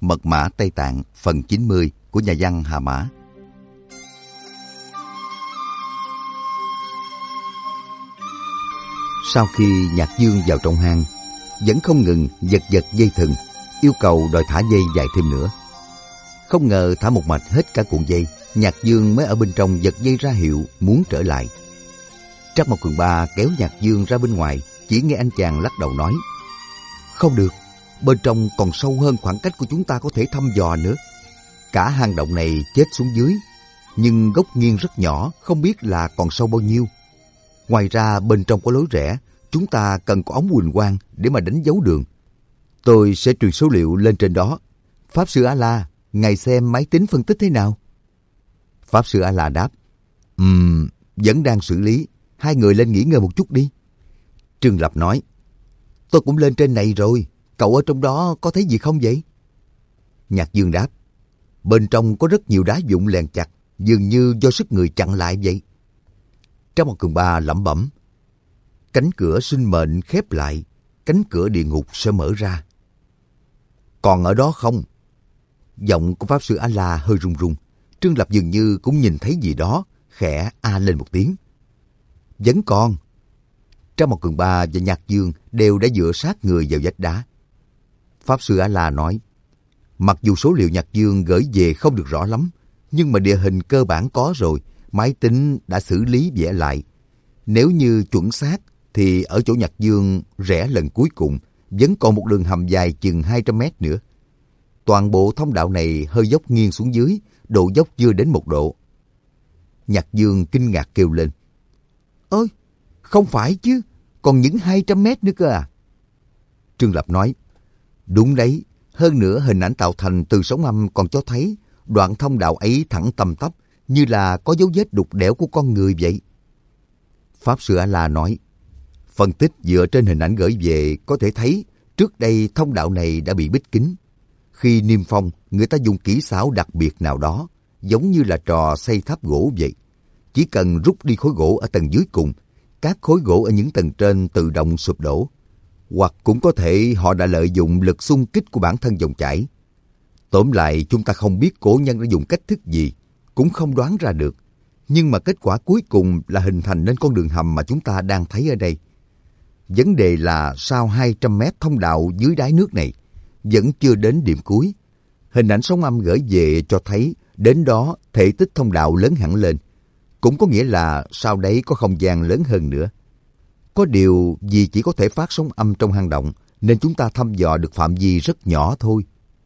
Mật mã Tây Tạng phần 90 của nhà văn Hà Mã. Sau khi Nhạc Dương vào trong hang, vẫn không ngừng giật dây thừng, yêu cầu đòi thả dây dài thêm nữa. Không ngờ thả một mạch hết cả cuộn dây, Nhạc Dương mới ở bên trong giật dây ra hiệu muốn trở lại. Trắc Mộc Cường Ba kéo Nhạc Dương ra bên ngoài, chỉ nghe anh chàng lắc đầu nói: "Không được, bên trong còn sâu hơn khoảng cách của chúng ta có thể thăm dò nữa. Cả hang động này chết xuống dưới, nhưng góc nghiêng rất nhỏ, không biết là còn sâu bao nhiêu. Ngoài ra bên trong có lối rẽ, chúng ta cần có ống huỳnh quang để mà đánh dấu đường. Tôi sẽ truyền số liệu lên trên đó. Pháp sư A-la, ngài xem máy tính phân tích thế nào?" Pháp sư A-la đáp: Vẫn đang xử lý, hai người lên nghỉ ngơi một chút đi." Trương Lập nói: "Tôi cũng lên trên này rồi, cậu ở trong đó có thấy gì không vậy?" Nhạc Dương đáp: "Bên trong có rất nhiều đá vụn lèn chặt, dường như do sức người chặn lại vậy." Trắc Mộc Cường Ba lẩm bẩm: "Cánh cửa sinh mệnh khép lại, cánh cửa địa ngục sẽ mở ra." "Còn ở đó không?" Giọng của Pháp sư A-la hơi run run. Trương Lập dường như cũng nhìn thấy gì đó, khẽ a lên một tiếng. "Vẫn còn." Trắc Mộc Cường Ba và Nhạc Dương đều đã dựa sát người vào vách đá. Pháp sư A-la nói: "Mặc dù số liệu Nhạc Dương gửi về không được rõ lắm, nhưng mà địa hình cơ bản có rồi, máy tính đã xử lý vẽ lại. Nếu như chuẩn xác thì ở chỗ Nhạc Dương rẽ lần cuối cùng vẫn còn một đường hầm dài chừng 200 mét nữa. Toàn bộ thông đạo này hơi dốc nghiêng xuống dưới, độ dốc chưa đến 1 độ. Nhạc Dương kinh ngạc kêu lên: "Ơi, không phải chứ, còn những 200 mét nữa cơ à?" Trương Lập nói: "Đúng đấy, hơn nữa hình ảnh tạo thành từ sóng âm còn cho thấy đoạn thông đạo ấy thẳng tầm tắp, như là có dấu vết đục đẽo của con người vậy." Pháp sư A-la nói: "Phân tích dựa trên hình ảnh gửi về có thể thấy trước đây thông đạo này đã bị bít kín. Khi niêm phong, người ta dùng kỹ xảo đặc biệt nào đó, giống như là trò xây tháp gỗ vậy. Chỉ cần rút đi khối gỗ ở tầng dưới cùng, các khối gỗ ở những tầng trên tự động sụp đổ. Hoặc cũng có thể họ đã lợi dụng lực xung kích của bản thân dòng chảy. Tóm lại, chúng ta không biết cổ nhân đã dùng cách thức gì, cũng không đoán ra được. Nhưng mà kết quả cuối cùng là hình thành nên con đường hầm mà chúng ta đang thấy ở đây. Vấn đề là sau 200 mét thông đạo dưới đáy nước này, vẫn chưa đến điểm cuối. Hình ảnh sóng âm gửi về cho thấy đến đó thể tích thông đạo lớn hẳn lên. Cũng có nghĩa là sau đấy có không gian lớn hơn nữa. Có điều vì chỉ có thể phát sóng âm trong hang động, nên chúng ta thăm dò được phạm vi rất nhỏ thôi."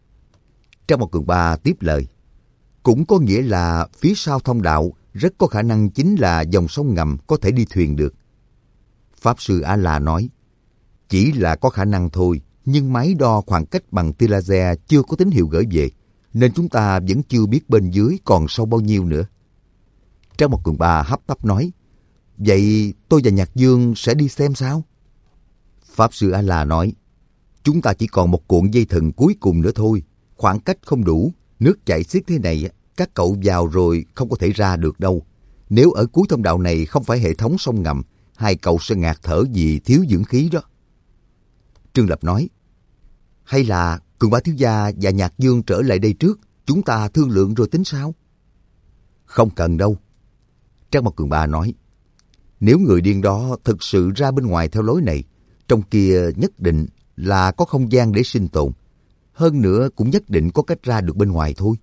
Trắc Mộc Cường Ba tiếp lời: "Cũng có nghĩa là phía sau thông đạo rất có khả năng chính là dòng sông ngầm có thể đi thuyền được." Pháp sư A-la nói: "Chỉ là có khả năng thôi, nhưng máy đo khoảng cách bằng tia laser chưa có tín hiệu gửi về, nên chúng ta vẫn chưa biết bên dưới còn sâu bao nhiêu nữa." Trắc Mộc Cường Ba hấp tấp nói: "Vậy tôi và Nhạc Dương sẽ đi xem sao?" Pháp sư A-la nói: "Chúng ta chỉ còn một cuộn dây thừng cuối cùng nữa thôi, khoảng cách không đủ, nước chảy xiết thế này, các cậu vào rồi không có thể ra được đâu. Nếu ở cuối thông đạo này không phải hệ thống sông ngầm, hai cậu sẽ ngạt thở vì thiếu dưỡng khí đó." Trương Lập nói: "Hay là Cường Ba thiếu gia và Nhạc Dương trở lại đây trước, chúng ta thương lượng rồi tính sao?" "Không cần đâu." Trắc Mộc Cường Ba nói: "Nếu người điên đó thực sự ra bên ngoài theo lối này, trong kia nhất định là có không gian để sinh tồn. Hơn nữa cũng nhất định có cách ra được bên ngoài thôi."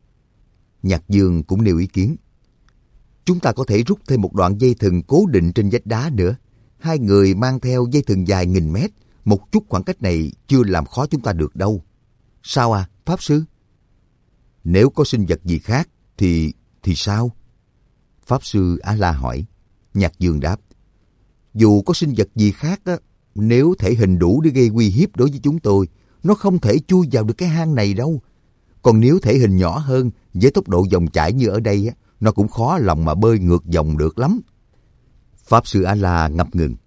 Nhạc Dương cũng nêu ý kiến: "Chúng ta có thể rút thêm một đoạn dây thừng cố định trên vách đá nữa. Hai người mang theo dây thừng dài 1000 mét, một chút khoảng cách này chưa làm khó chúng ta được đâu. Sao à, Pháp sư?" "Nếu có sinh vật gì khác thì sao?" Pháp sư A-la hỏi. Nhạc Dương đáp: "Dù có sinh vật gì khác á, nếu thể hình đủ để gây uy hiếp đối với chúng tôi, nó không thể chui vào được cái hang này đâu. Còn nếu thể hình nhỏ hơn, với tốc độ dòng chảy như ở đây á, nó cũng khó lòng mà bơi ngược dòng được lắm." Pháp sư A-la ngập ngừng.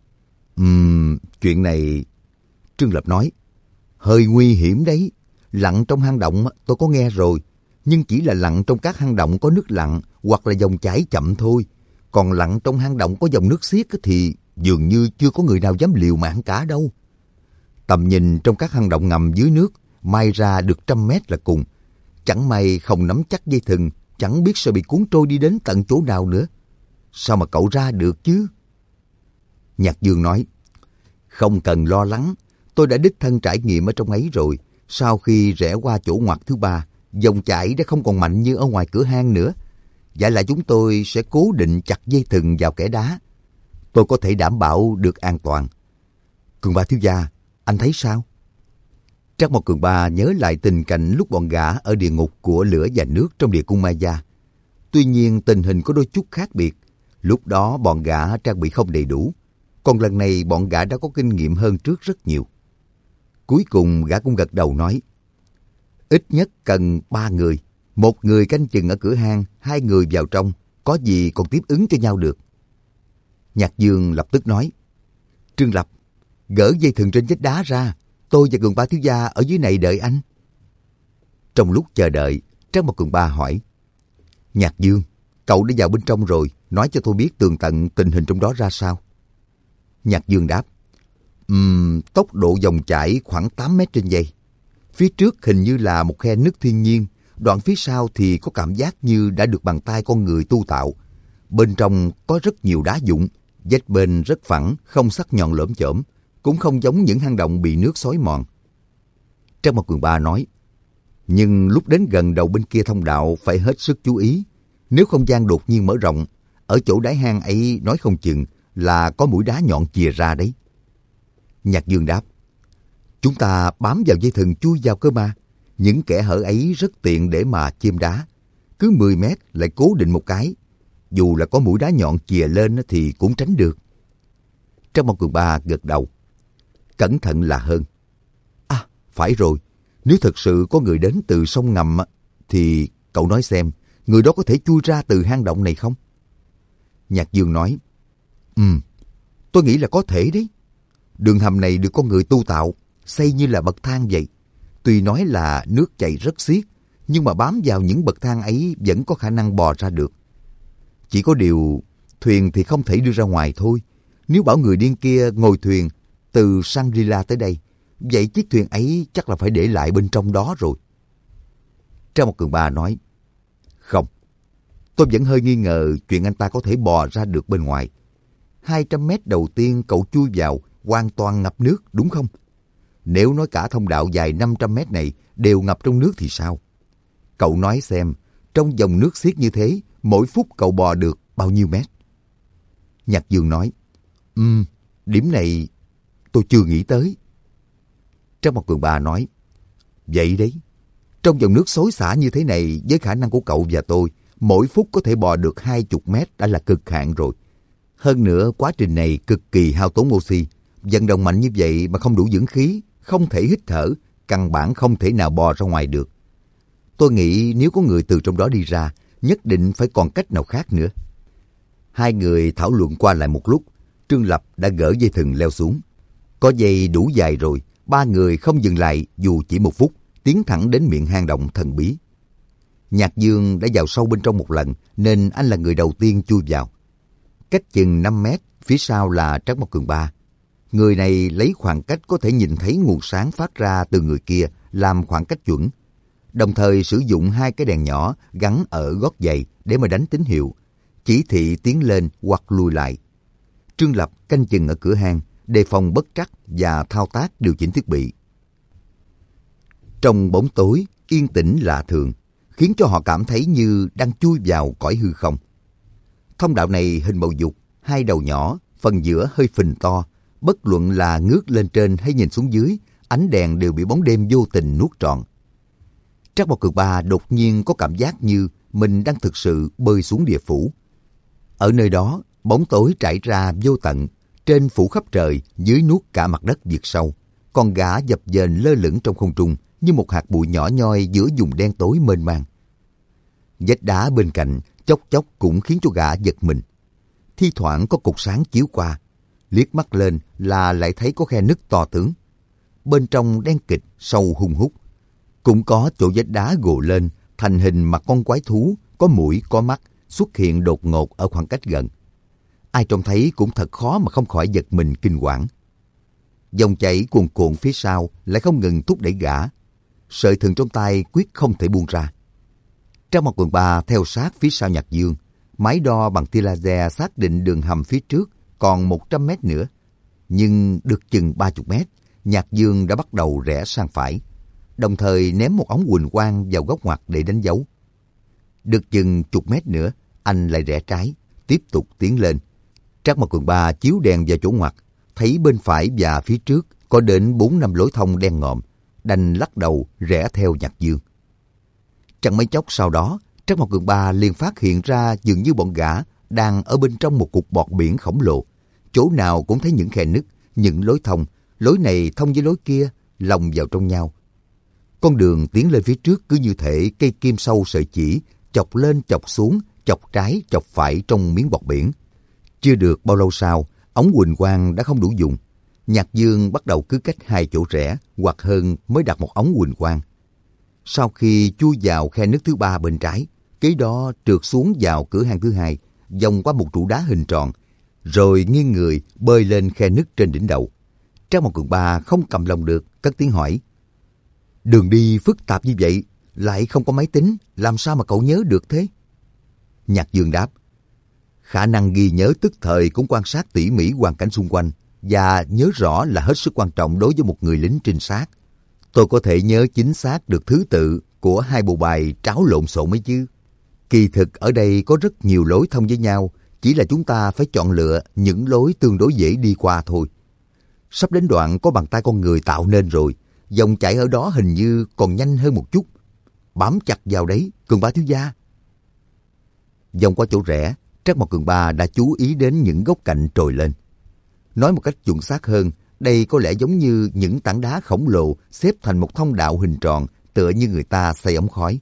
Chuyện này..." Trương Lập nói: "Hơi nguy hiểm đấy. Lặn trong hang động tôi có nghe rồi, nhưng chỉ là lặn trong các hang động có nước lặn hoặc là dòng chảy chậm thôi. Còn lặn trong hang động có dòng nước xiết thì dường như chưa có người nào dám liều mạng cả đâu. Tầm nhìn trong các hang động ngầm dưới nước mai ra được 100 mét là cùng. Chẳng may không nắm chắc dây thừng, chẳng biết sẽ bị cuốn trôi đi đến tận chỗ nào nữa. Sao mà cậu ra được chứ? Nhạc Dương nói, không cần lo lắng, tôi đã đích thân trải nghiệm ở trong ấy rồi. Sau khi rẽ qua chỗ ngoặt thứ 3, dòng chảy đã không còn mạnh như ở ngoài cửa hang nữa. Vậy là chúng tôi sẽ cố định chặt dây thừng vào kẽ đá. Tôi có thể đảm bảo được an toàn. Cường Ba thiếu gia, anh thấy sao? Trác Mộc Cường Ba nhớ lại tình cảnh lúc bọn gã ở địa ngục của lửa và nước trong địa cung Maya. Tuy nhiên tình hình có đôi chút khác biệt. Lúc đó bọn gã trang bị không đầy đủ. Còn lần này bọn gã đã có kinh nghiệm hơn trước rất nhiều. Cuối cùng gã cũng gật đầu nói, ít nhất cần 3 người. 1 người canh chừng ở cửa hang, 2 người vào trong. Có gì còn tiếp ứng cho nhau được. Nhạc Dương lập tức nói, Trương Lập, gỡ dây thừng trên vách đá ra. Tôi và Cường Ba thiếu gia ở dưới này đợi anh. Trong lúc chờ đợi, Trác Mộc Cường Ba hỏi, Nhạc Dương, cậu đã vào bên trong rồi, nói cho tôi biết tường tận tình hình trong đó ra sao. Nhạc Dương đáp, tốc độ dòng chảy khoảng 8 mét trên giây. Phía trước hình như là một khe nứt thiên nhiên, đoạn phía sau thì có cảm giác như đã được bàn tay con người tu tạo. Bên trong có rất nhiều đá vụn, vách bên rất phẳng, không sắc nhọn lởm chởm, cũng không giống những hang động bị nước xói mòn. Trác Mộc Cường Ba nói, nhưng lúc đến gần đầu bên kia thông đạo phải hết sức chú ý. Nếu không gian đột nhiên mở rộng, ở chỗ đáy hang ấy nói không chừng là có mũi đá nhọn chìa ra đấy. Nhạc Dương đáp, chúng ta bám vào dây thừng chui vào cơ mà. Những kẽ hở ấy rất tiện để mà chêm đá. Cứ 10 mét lại cố định một cái. Dù là có mũi đá nhọn chìa lên thì cũng tránh được. Trác Mộc Cường Ba gật đầu. Cẩn thận là hơn. À, phải rồi. Nếu thật sự có người đến từ sông ngầm thì cậu nói xem, người đó có thể chui ra từ hang động này không? Nhạc Dương nói, tôi nghĩ là có thể đấy. Đường hầm này được con người tu tạo, xây như là bậc thang vậy. Tuy nói là nước chảy rất xiết, nhưng mà bám vào những bậc thang ấy vẫn có khả năng bò ra được. Chỉ có điều, thuyền thì không thể đưa ra ngoài thôi. Nếu bảo người điên kia ngồi thuyền từ Shangri-La tới đây, vậy chiếc thuyền ấy chắc là phải để lại bên trong đó rồi. Trác Mộc Cường Ba nói, không, tôi vẫn hơi nghi ngờ chuyện anh ta có thể bò ra được bên ngoài. 200 mét đầu tiên cậu chui vào hoàn toàn ngập nước, đúng không? Nếu nói cả thông đạo dài 500 mét này đều ngập trong nước thì sao? Cậu nói xem, trong dòng nước xiết như thế, mỗi phút cậu bò được bao nhiêu mét? Nhạc Dương nói, điểm này tôi chưa nghĩ tới. Trác Mộc Cường Ba nói, vậy đấy, trong dòng nước xối xả như thế này, với khả năng của cậu và tôi, mỗi phút có thể bò được 20 mét đã là cực hạn rồi. Hơn nữa, quá trình này cực kỳ hao tốn oxy. Vận động mạnh như vậy mà không đủ dưỡng khí, không thể hít thở, căn bản không thể nào bò ra ngoài được. Tôi nghĩ nếu có người từ trong đó đi ra, nhất định phải còn cách nào khác nữa. Hai người thảo luận qua lại một lúc, Trương Lập đã gỡ dây thừng leo xuống. Có dây đủ dài rồi, 3 người không dừng lại dù chỉ 1 phút, tiến thẳng đến miệng hang động thần bí. Nhạc Dương đã vào sâu bên trong một lần, nên anh là người đầu tiên chui vào. Cách chừng 5 mét, phía sau là Trác Mộc Cường Ba. Người này lấy khoảng cách có thể nhìn thấy nguồn sáng phát ra từ người kia làm khoảng cách chuẩn. Đồng thời sử dụng 2 cái đèn nhỏ gắn ở gót giày để mà đánh tín hiệu, chỉ thị tiến lên hoặc lùi lại. Trương Lập canh chừng ở cửa hang, đề phòng bất trắc và thao tác điều chỉnh thiết bị. Trong bóng tối, yên tĩnh lạ thường, khiến cho họ cảm thấy như đang chui vào cõi hư không. Thông đạo này hình bầu dục, 2 đầu nhỏ, phần giữa hơi phình to. Bất luận là ngước lên trên hay nhìn xuống dưới, ánh đèn đều bị bóng đêm vô tình nuốt trọn. Trác Mộc Cường Ba đột nhiên có cảm giác như mình đang thực sự bơi xuống địa phủ. Ở nơi đó, bóng tối trải ra vô tận, trên phủ khắp trời, dưới nuốt cả mặt đất vực sâu. Con gã dập dềnh lơ lửng trong không trung như một hạt bụi nhỏ nhoi giữa vùng đen tối mênh mang. Vách đá bên cạnh chốc chốc cũng khiến cho gã giật mình. Thi thoảng có cột sáng chiếu qua, liếc mắt lên là lại thấy có khe nứt to tướng. Bên trong đen kịt, sâu hun hút. Cũng có chỗ vách đá gồ lên, thành hình mặt con quái thú, có mũi, có mắt, xuất hiện đột ngột ở khoảng cách gần. Ai trông thấy cũng thật khó mà không khỏi giật mình kinh hoàng. Dòng chảy cuồn cuộn phía sau lại không ngừng thúc đẩy gã. sợi thừng trong tay quyết không thể buông ra. Trang Mặt Quần Ba theo sát phía sau Nhạc Dương, máy đo bằng tia laser xác định đường hầm phía trước còn 100 mét nữa. Nhưng được chừng 30 mét, Nhạc Dương đã bắt đầu rẽ sang phải, đồng thời ném một ống huỳnh quang vào góc ngoặt để đánh dấu. Được chừng chục mét nữa, anh lại rẽ trái, tiếp tục tiến lên. Trác Mộc Cường Ba chiếu đèn vào chỗ ngoặt, thấy bên phải và phía trước có đến 4-5 lối thông đen ngòm, đành lắc đầu rẽ theo Nhạc Dương. Chẳng mấy chốc sau đó, Trác Mộc Cường Ba liền phát hiện ra dường như bọn gã đang ở bên trong một cục bọt biển khổng lồ. Chỗ nào cũng thấy những khe nứt, những lối thông, lối này thông với lối kia, lồng vào trong nhau. Con đường tiến lên phía trước cứ như thể cây kim sâu sợi chỉ, chọc lên chọc xuống, chọc trái chọc phải trong miếng bọt biển. Chưa được bao lâu sau, ống huỳnh quang đã không đủ dùng. Nhạc Dương bắt đầu cứ cách 2 chỗ rẽ hoặc hơn mới đặt một ống huỳnh quang. Sau khi chui vào khe nứt thứ 3 bên trái, kế đó trượt xuống vào cửa hang thứ 2, vòng qua một trụ đá hình tròn, rồi nghiêng người bơi lên khe nứt trên đỉnh đầu. Trác Mộc Cường Ba không cầm lòng được, cất tiếng hỏi: "Đường đi phức tạp như vậy, lại không có máy tính, làm sao mà cậu nhớ được thế?" Nhạc Dương đáp: "Khả năng ghi nhớ tức thời cũng quan sát tỉ mỉ hoàn cảnh xung quanh, và nhớ rõ là hết sức quan trọng đối với một người lính trinh sát. Tôi có thể nhớ chính xác được thứ tự của 2 bộ bài tráo lộn xộn mấy chứ. Kỳ thực ở đây có rất nhiều lối thông với nhau, chỉ là chúng ta phải chọn lựa những lối tương đối dễ đi qua thôi. Sắp đến đoạn có bàn tay con người tạo nên rồi, dòng chảy ở đó hình như còn nhanh hơn một chút. Bám chặt vào đấy, Cường Ba thiếu gia." Vòng qua chỗ rẽ, Trác Mộc Cường Ba đã chú ý đến những góc cạnh trồi lên. Nói một cách chuẩn xác hơn, đây có lẽ giống như những tảng đá khổng lồ xếp thành một thông đạo hình tròn, tựa như người ta xây ống khói.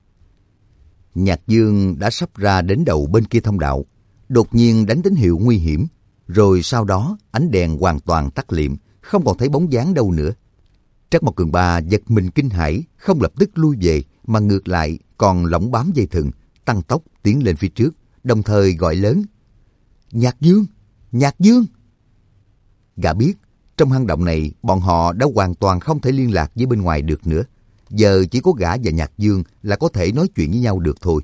Nhạc Dương đã sắp ra đến đầu bên kia thông đạo, đột nhiên đánh tín hiệu nguy hiểm, rồi sau đó ánh đèn hoàn toàn tắt liệm, không còn thấy bóng dáng đâu nữa. Trác Mộc Cường Ba giật mình kinh hãi, không lập tức lui về, mà ngược lại còn lỏng bám dây thừng, tăng tốc tiến lên phía trước, đồng thời gọi lớn: "Nhạc Dương! Nhạc Dương!" Gã biết, trong hang động này bọn họ đã hoàn toàn không thể liên lạc với bên ngoài được nữa. Giờ chỉ có gã và Nhạc Dương là có thể nói chuyện với nhau được thôi.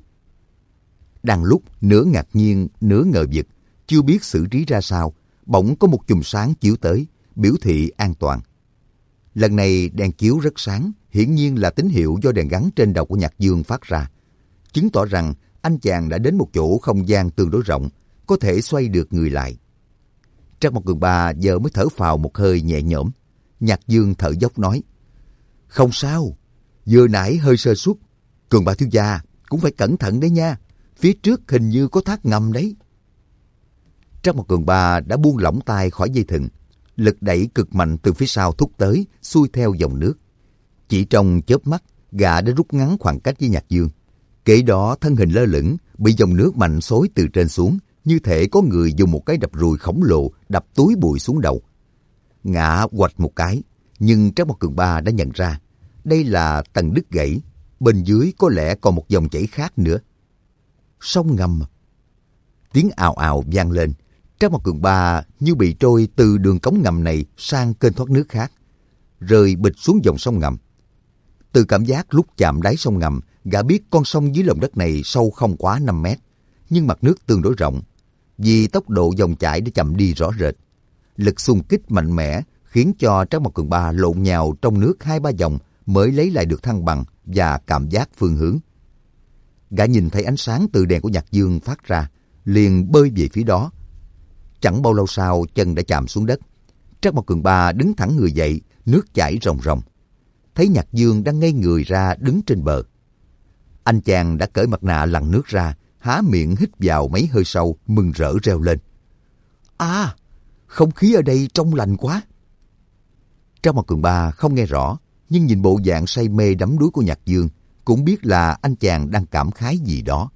Đang lúc nửa ngạc nhiên, nửa ngờ vực, chưa biết xử trí ra sao, bỗng có một chùm sáng chiếu tới, biểu thị an toàn. Lần này đèn chiếu rất sáng, hiển nhiên là tín hiệu do đèn gắn trên đầu của Nhạc Dương phát ra, chứng tỏ rằng anh chàng đã đến một chỗ không gian tương đối rộng, có thể xoay được người lại. Trác Mộc Cường Ba giờ mới thở phào một hơi nhẹ nhõm. Nhạc Dương thở dốc nói: "Không sao, vừa nãy hơi sơ suất. Cường Ba thiếu gia cũng phải cẩn thận đấy nha, phía trước hình như có thác ngầm đấy." Trác Mộc Cường Ba đã buông lỏng tay khỏi dây thừng, lực đẩy cực mạnh từ phía sau thúc tới, xuôi theo dòng nước. Chỉ trong chớp mắt, gã đã rút ngắn khoảng cách với Nhạc Dương. Kế đó thân hình lơ lửng, bị dòng nước mạnh xối từ trên xuống, như thể có người dùng một cái đập rùi khổng lồ đập túi bụi xuống đầu. Ngã quạch một cái, nhưng Trác Mộc Cường Ba đã nhận ra đây là tầng đứt gãy, bên dưới có lẽ còn một dòng chảy khác nữa. Sông ngầm. Tiếng ào ào vang lên. Trác Mộc Cường Ba như bị trôi từ đường cống ngầm này sang kênh thoát nước khác, rơi bịch xuống dòng sông ngầm. Từ cảm giác lúc chạm đáy sông ngầm, gã biết con sông dưới lòng đất này sâu không quá 5 mét, nhưng mặt nước tương đối rộng. Vì tốc độ dòng chảy đã chậm đi rõ rệt, lực xung kích mạnh mẽ khiến cho Trác Mộc Cường Ba lộn nhào trong nước 2-3 vòng mới lấy lại được thăng bằng và cảm giác phương hướng. Gã nhìn thấy ánh sáng từ đèn của Nhạc Dương phát ra, liền bơi về phía đó. Chẳng bao lâu sau, chân đã chạm xuống đất. Trác Mộc Cường Ba đứng thẳng người dậy, nước chảy ròng ròng. Thấy Nhạc Dương đang ngây người ra đứng trên bờ. Anh chàng đã cởi mặt nạ lặn nước ra, há miệng hít vào mấy hơi sâu, mừng rỡ reo lên: "À, không khí ở đây trong lành quá." Trác Mộc Cường Ba không nghe rõ, nhưng nhìn bộ dạng say mê đắm đuối của Nhạc Dương, cũng biết là anh chàng đang cảm khái gì đó.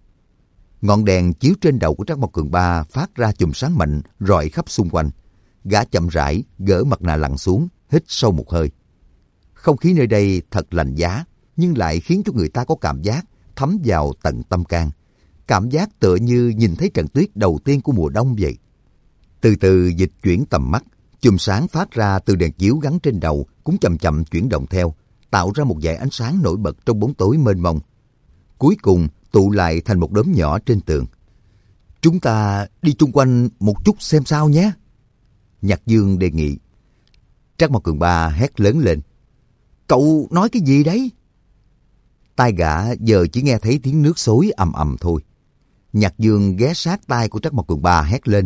Ngọn đèn chiếu trên đầu của Trác Mộc Cường Ba phát ra chùm sáng mạnh, rọi khắp xung quanh. Gã chậm rãi gỡ mặt nạ lặn xuống, hít sâu một hơi. Không khí nơi đây thật lạnh giá, nhưng lại khiến cho người ta có cảm giác thấm vào tận tâm can. Cảm giác tựa như nhìn thấy trận tuyết đầu tiên của mùa đông vậy. Từ từ dịch chuyển tầm mắt, chùm sáng phát ra từ đèn chiếu gắn trên đầu cũng chậm chậm chuyển động theo, tạo ra một dải ánh sáng nổi bật trong bóng tối mênh mông. Cuối cùng tụ lại thành một đốm nhỏ trên tường. Chúng ta đi chung quanh một chút xem sao nhé. Nhạc Dương đề nghị. Trác Mao Cường Ba hét lớn lên. Cậu nói cái gì đấy? Tai gã giờ chỉ nghe thấy tiếng nước xối ầm ầm thôi. Nhạc Dương ghé sát tai của Trác Mao Cường Ba hét lên.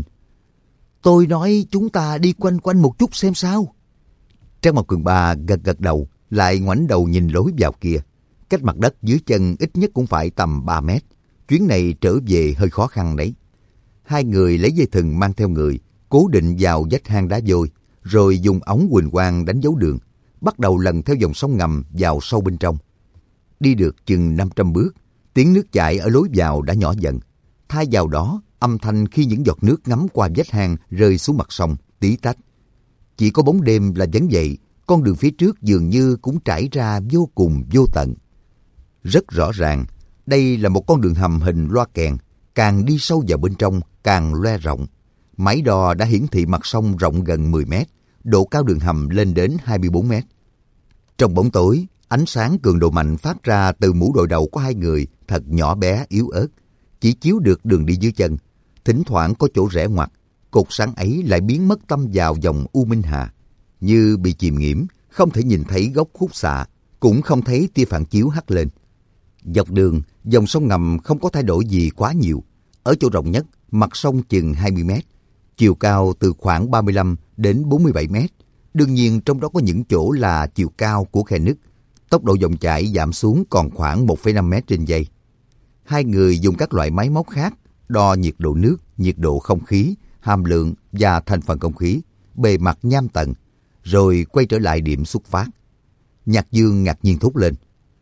Tôi nói chúng ta đi quanh quanh một chút xem sao. Trác Mao Cường Ba gật gật đầu, lại ngoảnh đầu nhìn lối vào kia. Cách mặt đất dưới chân ít nhất cũng phải tầm 3 mét. Chuyến này trở về hơi khó khăn đấy. Hai người lấy dây thừng mang theo người, cố định vào vách hang đá vôi, rồi dùng ống huỳnh quang đánh dấu đường, bắt đầu lần theo dòng sông ngầm vào sâu bên trong. Đi được chừng 500 bước, tiếng nước chảy ở lối vào đã nhỏ dần. Thay vào đó, âm thanh khi những giọt nước ngấm qua vách hang rơi xuống mặt sông, tí tách. Chỉ có bóng đêm là vẫn vậy, con đường phía trước dường như cũng trải ra vô cùng vô tận. Rất rõ ràng, đây là một con đường hầm hình loa kèn, càng đi sâu vào bên trong càng loe rộng. Máy đo đã hiển thị mặt sông rộng gần 10 mét, độ cao đường hầm lên đến 24 mét. Trong bóng tối, ánh sáng cường độ mạnh phát ra từ mũ đội đầu của hai người thật nhỏ bé yếu ớt, chỉ chiếu được đường đi dưới chân. Thỉnh thoảng có chỗ rẽ ngoặt, cột sáng ấy lại biến mất tăm vào dòng U Minh Hà. Như bị chìm nghiễm, không thể nhìn thấy góc khúc xạ, cũng không thấy tia phản chiếu hắt lên. Dọc đường, dòng sông ngầm không có thay đổi gì quá nhiều. Ở chỗ rộng nhất, mặt sông chừng 20 mét, chiều cao từ khoảng 35 đến 47 mét. Đương nhiên trong đó có những chỗ là chiều cao của khe nứt. Tốc độ dòng chảy giảm xuống còn khoảng 1,5 mét trên giây. Hai người dùng các loại máy móc khác đo nhiệt độ nước, nhiệt độ không khí, hàm lượng và thành phần không khí, bề mặt nham tầng, rồi quay trở lại điểm xuất phát. Nhạc Dương ngạc nhiên thốt lên.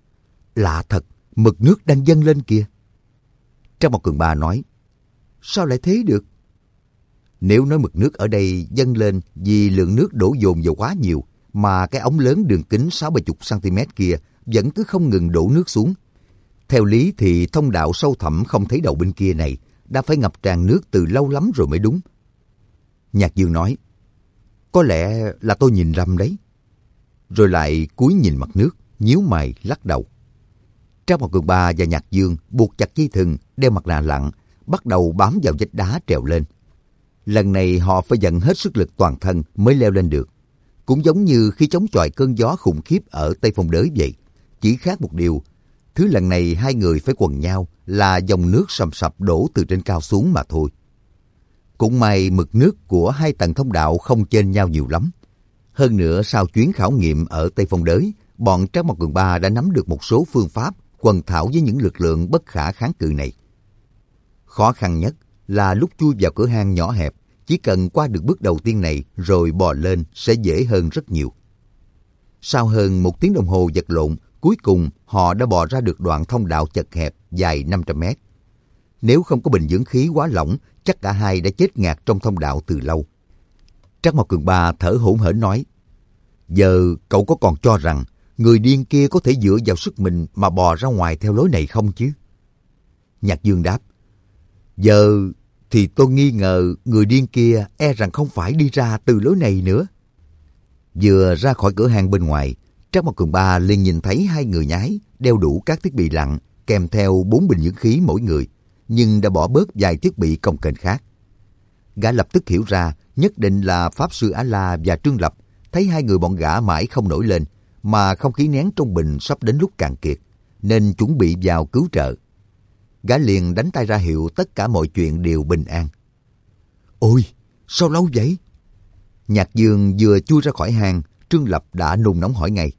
Lạ thật, mực nước đang dâng lên kìa. Trác Mao Cường Ba nói. Sao lại thế được? Nếu nói mực nước ở đây dâng lên vì lượng nước đổ dồn vào quá nhiều, mà cái ống lớn đường kính 60-70 cm kia vẫn cứ không ngừng đổ nước xuống. Theo lý thì thông đạo sâu thẳm không thấy đầu bên kia này đã phải ngập tràn nước từ lâu lắm rồi mới đúng. Nhạc Dương nói. Có lẽ là tôi nhìn lầm đấy. Rồi lại cúi nhìn mặt nước, nhíu mày lắc đầu. Trác Mao Cường Ba và Nhạc Dương buộc chặt dây thừng, đeo mặt nạ lặn, bắt đầu bám vào vách đá trèo lên. Lần này họ phải dần hết sức lực toàn thân mới leo lên được. Cũng giống như khi chống chọi cơn gió khủng khiếp ở Tây Phong Đới vậy. Chỉ khác một điều, thứ lần này hai người phải quần nhau là dòng nước sầm sập đổ từ trên cao xuống mà thôi. Cũng may mực nước của hai tầng thông đạo không chênh nhau nhiều lắm. Hơn nữa sau chuyến khảo nghiệm ở Tây Phong Đới, bọn Trác Mao Cường Ba đã nắm được một số phương pháp quần thảo với những lực lượng bất khả kháng cự này. Khó khăn nhất là lúc chui vào cửa hang nhỏ hẹp, chỉ cần qua được bước đầu tiên này rồi bò lên sẽ dễ hơn rất nhiều. Sau hơn 1 tiếng đồng hồ vật lộn, cuối cùng họ đã bò ra được đoạn thông đạo chật hẹp dài 500 mét. Nếu không có bình dưỡng khí quá lỏng, chắc cả hai đã chết ngạt trong thông đạo từ lâu. Trác Mao Cường Ba thở hổn hển nói. Giờ cậu có còn cho rằng người điên kia có thể dựa vào sức mình mà bò ra ngoài theo lối này không chứ? Nhạc Dương đáp. Giờ thì tôi nghi ngờ người điên kia e rằng không phải đi ra từ lối này nữa. Vừa ra khỏi cửa hàng bên ngoài, Trác Mao Cường Ba liền nhìn thấy hai người nhái đeo đủ các thiết bị lặn kèm theo 4 bình dưỡng khí mỗi người, nhưng đã bỏ bớt vài thiết bị cồng kềnh khác. Gã lập tức hiểu ra nhất định là Pháp Sư A-La và Trương Lập thấy hai người bọn gã mãi không nổi lên, mà không khí nén trong bình sắp đến lúc cạn kiệt, nên chuẩn bị vào cứu trợ. Gã liền đánh tay ra hiệu tất cả mọi chuyện đều bình an. Ôi, sao lâu vậy? Nhạc Dương vừa chui ra khỏi hang, Trương Lập đã nôn nóng hỏi ngay.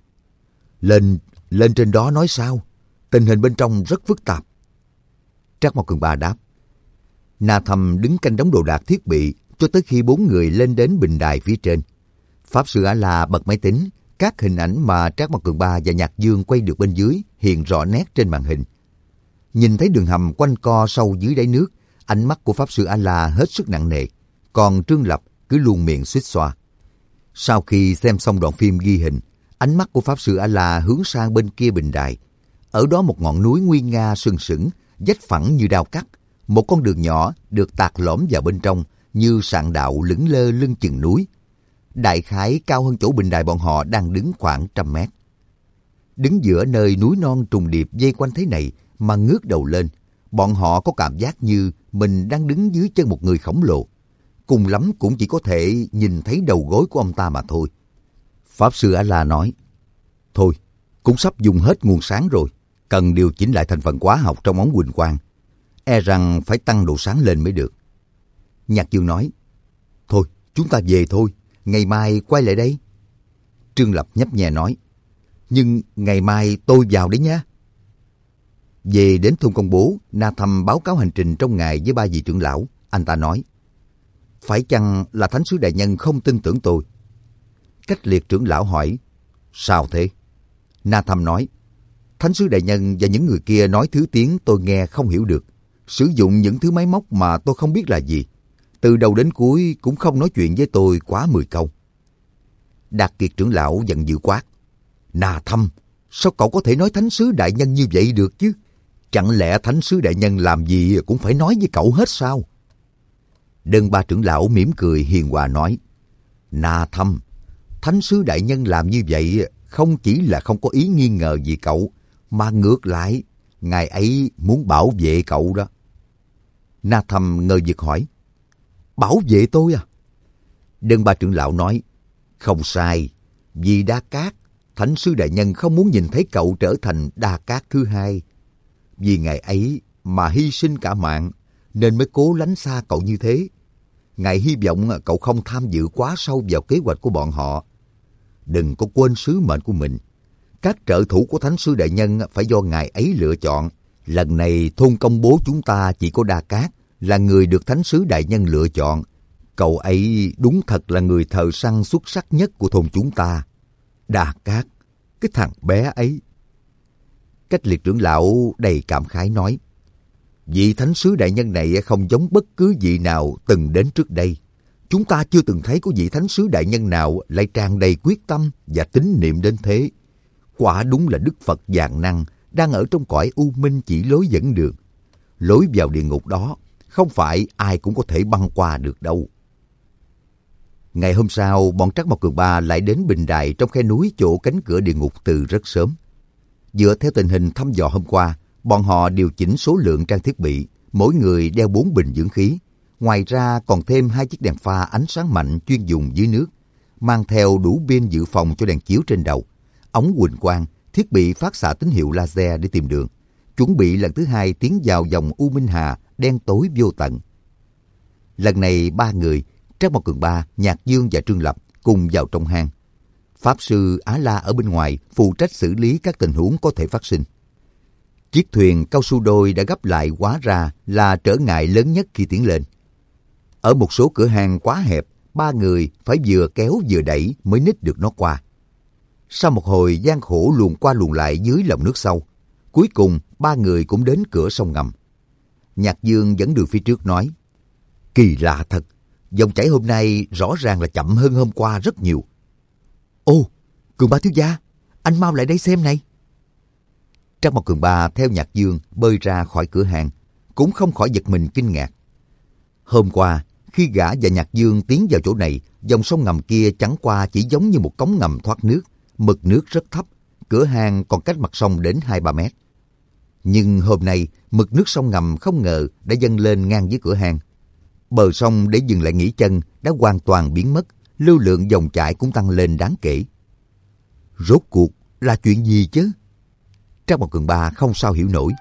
Lên trên đó nói sao? Tình hình bên trong rất phức tạp. Trác Mao Cường Ba đáp. Na Thâm đứng canh đống đồ đạc thiết bị cho tới khi 4 người lên đến bình đài phía trên. Pháp Sư A-La bật máy tính, các hình ảnh mà Trác Mao Cường Ba và Nhạc Dương quay được bên dưới hiện rõ nét trên màn hình. Nhìn thấy đường hầm quanh co sâu dưới đáy nước, ánh mắt của Pháp Sư A-La hết sức nặng nề, còn Trương Lập cứ luôn miệng suýt xoa. Sau khi xem xong đoạn phim ghi hình, ánh mắt của Pháp Sư A-La hướng sang bên kia bình đài. Ở đó một ngọn núi nguy nga sừng sững, vách phẳng như đao cắt, một con đường nhỏ được tạc lõm vào bên trong như sạn đạo lững lơ lưng chừng núi. Đại khái cao hơn chỗ bình đài bọn họ đang đứng khoảng 100 mét. Đứng giữa nơi núi non trùng điệp vây quanh thế này mà ngước đầu lên, bọn họ có cảm giác như mình đang đứng dưới chân một người khổng lồ. Cùng lắm cũng chỉ có thể nhìn thấy đầu gối của ông ta mà thôi. Pháp sư A-la nói, thôi, cũng sắp dùng hết nguồn sáng rồi, cần điều chỉnh lại thành phần hóa học trong ống huỳnh quang. E rằng phải tăng độ sáng lên mới được. Nhạc Dương nói, thôi, chúng ta về thôi, ngày mai quay lại đây. Trương Lập nhấp nhẹ nói, nhưng ngày mai tôi vào đấy nhé. Về đến thôn Công Bố, Na Thâm báo cáo hành trình trong ngày với 3 vị trưởng lão. Anh ta nói, phải chăng là Thánh sứ đại nhân không tin tưởng tôi? Cách Liệt trưởng lão hỏi, sao thế? Na Thâm nói, Thánh sứ đại nhân và những người kia nói thứ tiếng tôi nghe không hiểu được, sử dụng những thứ máy móc mà tôi không biết là gì. Từ đầu đến cuối cũng không nói chuyện với tôi quá 10 câu. Đạt Kiệt trưởng lão giận dữ quát, Na Thâm, sao cậu có thể nói Thánh sứ đại nhân như vậy được chứ? Chẳng lẽ Thánh sứ đại nhân làm gì cũng phải nói với cậu hết sao? Đơn Ba trưởng lão mỉm cười hiền hòa nói, Na Thâm, Thánh sứ đại nhân làm như vậy không chỉ là không có ý nghi ngờ gì cậu, mà ngược lại, ngài ấy muốn bảo vệ cậu đó. Na Thâm ngờ vực hỏi, bảo vệ tôi à? Đơn Ba trưởng lão nói, không sai, vì Đa Cát, Thánh sứ đại nhân không muốn nhìn thấy cậu trở thành Đa Cát thứ hai. Vì ngài ấy mà hy sinh cả mạng, nên mới cố lánh xa cậu như thế. Ngài hy vọng cậu không tham dự quá sâu vào kế hoạch của bọn họ. Đừng có quên sứ mệnh của mình. Các trợ thủ của Thánh sứ đại nhân phải do ngài ấy lựa chọn. Lần này thôn Công Bố chúng ta chỉ có Đa Cát là người được Thánh sứ đại nhân lựa chọn. Cậu ấy đúng thật là người thợ săn xuất sắc nhất của thôn chúng ta. Đa Cát, cái thằng bé ấy. Cách Liệt trưởng lão đầy cảm khái nói, vị Thánh sứ đại nhân này không giống bất cứ vị nào từng đến trước đây. Chúng ta chưa từng thấy có vị Thánh sứ đại nhân nào lại tràn đầy quyết tâm và tín niệm đến thế. Quả đúng là Đức Phật vạn năng đang ở trong cõi u minh chỉ lối dẫn đường. Lối vào địa ngục đó không phải ai cũng có thể băng qua được đâu. Ngày hôm sau, bọn Trắc Mộc Cường Ba lại đến bình đài trong khe núi chỗ cánh cửa địa ngục từ rất sớm. Dựa theo tình hình thăm dò hôm qua, bọn họ điều chỉnh số lượng trang thiết bị, mỗi người đeo 4 bình dưỡng khí. Ngoài ra còn thêm 2 chiếc đèn pha ánh sáng mạnh chuyên dùng dưới nước, mang theo đủ pin dự phòng cho đèn chiếu trên đầu, ống huỳnh quang, thiết bị phát xạ tín hiệu laser để tìm đường, chuẩn bị lần thứ 2 tiến vào dòng U Minh Hà đen tối vô tận. Lần này 3 người, Trắc Mộc Cường Ba, Nhạc Dương và Trương Lập cùng vào trong hang. Pháp sư Á-la ở bên ngoài phụ trách xử lý các tình huống có thể phát sinh. Chiếc thuyền cao su đôi đã gấp lại hóa ra là trở ngại lớn nhất khi tiến lên. Ở một số cửa hàng quá hẹp, 3 người phải vừa kéo vừa đẩy mới nít được nó qua. Sau một hồi gian khổ luồn qua luồn lại dưới lòng nước sâu, cuối cùng 3 người cũng đến cửa sông ngầm. Nhạc Dương dẫn đường phía trước nói, kỳ lạ thật, dòng chảy hôm nay rõ ràng là chậm hơn hôm qua rất nhiều. Ô, Cường Ba thiếu gia, anh mau lại đây xem này. Trắc Mộc Cường Ba theo Nhạc Dương bơi ra khỏi cửa hàng, cũng không khỏi giật mình kinh ngạc. Hôm qua, khi gã và Nhạc Dương tiến vào chỗ này, dòng sông ngầm kia chẳng qua chỉ giống như một cống ngầm thoát nước, mực nước rất thấp, cửa hàng còn cách mặt sông đến 2-3 mét. Nhưng hôm nay, mực nước sông ngầm không ngờ đã dâng lên ngang với cửa hàng. Bờ sông để dừng lại nghỉ chân đã hoàn toàn biến mất, lưu lượng dòng chảy cũng tăng lên đáng kể. Rốt cuộc là chuyện gì chứ? Trắc Mộc Cường Ba không sao hiểu nổi.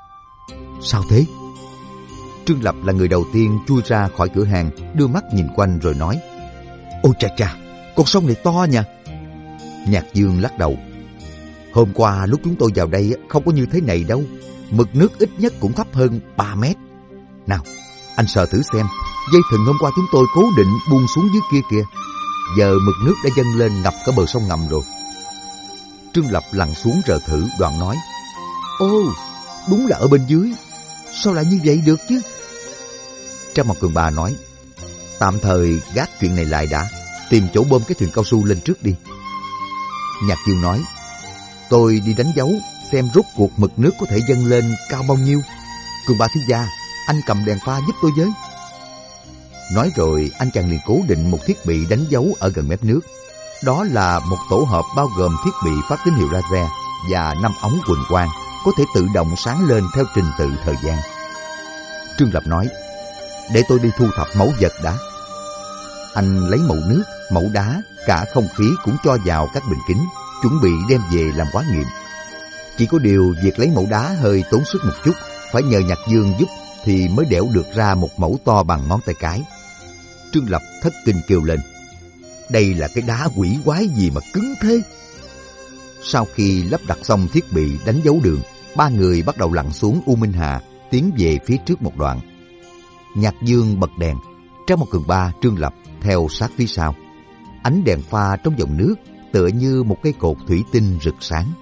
Sao thế? Trương Lập là người đầu tiên chui ra khỏi cửa hàng, đưa mắt nhìn quanh rồi nói, ôi chà chà, con sông này to nha. Nhạc Dương lắc đầu, hôm qua lúc chúng tôi vào đây không có như thế này đâu, mực nước ít nhất cũng thấp hơn 3 mét. Nào, anh sờ thử xem, dây thừng hôm qua chúng tôi cố định buông xuống dưới kia kìa, giờ mực nước đã dâng lên ngập cả bờ sông ngầm rồi. Trương Lập lặn xuống rờ thử, đoạn nói, ô, đúng là ở bên dưới, sao lại như vậy được chứ? Trắc Mộc Cường Ba nói, tạm thời gác chuyện này lại đã, tìm chỗ bơm cái thuyền cao su lên trước đi. Nhạc Dương nói, tôi đi đánh dấu xem rốt cuộc mực nước có thể dâng lên cao bao nhiêu. Cường Ba thiếu gia, anh cầm đèn pha giúp tôi với. Nói rồi anh chàng liền cố định một thiết bị đánh dấu ở gần mép nước. Đó là một tổ hợp bao gồm thiết bị phát tín hiệu laser và 5 ống huỳnh quang có thể tự động sáng lên theo trình tự thời gian. Trương Lập nói, để tôi đi thu thập mẫu vật đã. Anh lấy mẫu nước, mẫu đá, cả không khí cũng cho vào các bình kính, chuẩn bị đem về làm hóa nghiệm. Chỉ có điều việc lấy mẫu đá hơi tốn sức một chút, phải nhờ Nhạc Dương giúp thì mới đẽo được ra một mẫu to bằng ngón tay cái. Trương Lập thất kinh kêu lên, đây là cái đá quỷ quái gì mà cứng thế? Sau khi lắp đặt xong thiết bị đánh dấu đường, ba người bắt đầu lặn xuống U Minh Hà, tiến về phía trước một đoạn. Nhạc Dương bật đèn, Trang Một Cường Ba, Trương Lập theo sát phía sau. Ánh đèn pha trong dòng nước tựa như một cây cột thủy tinh rực sáng.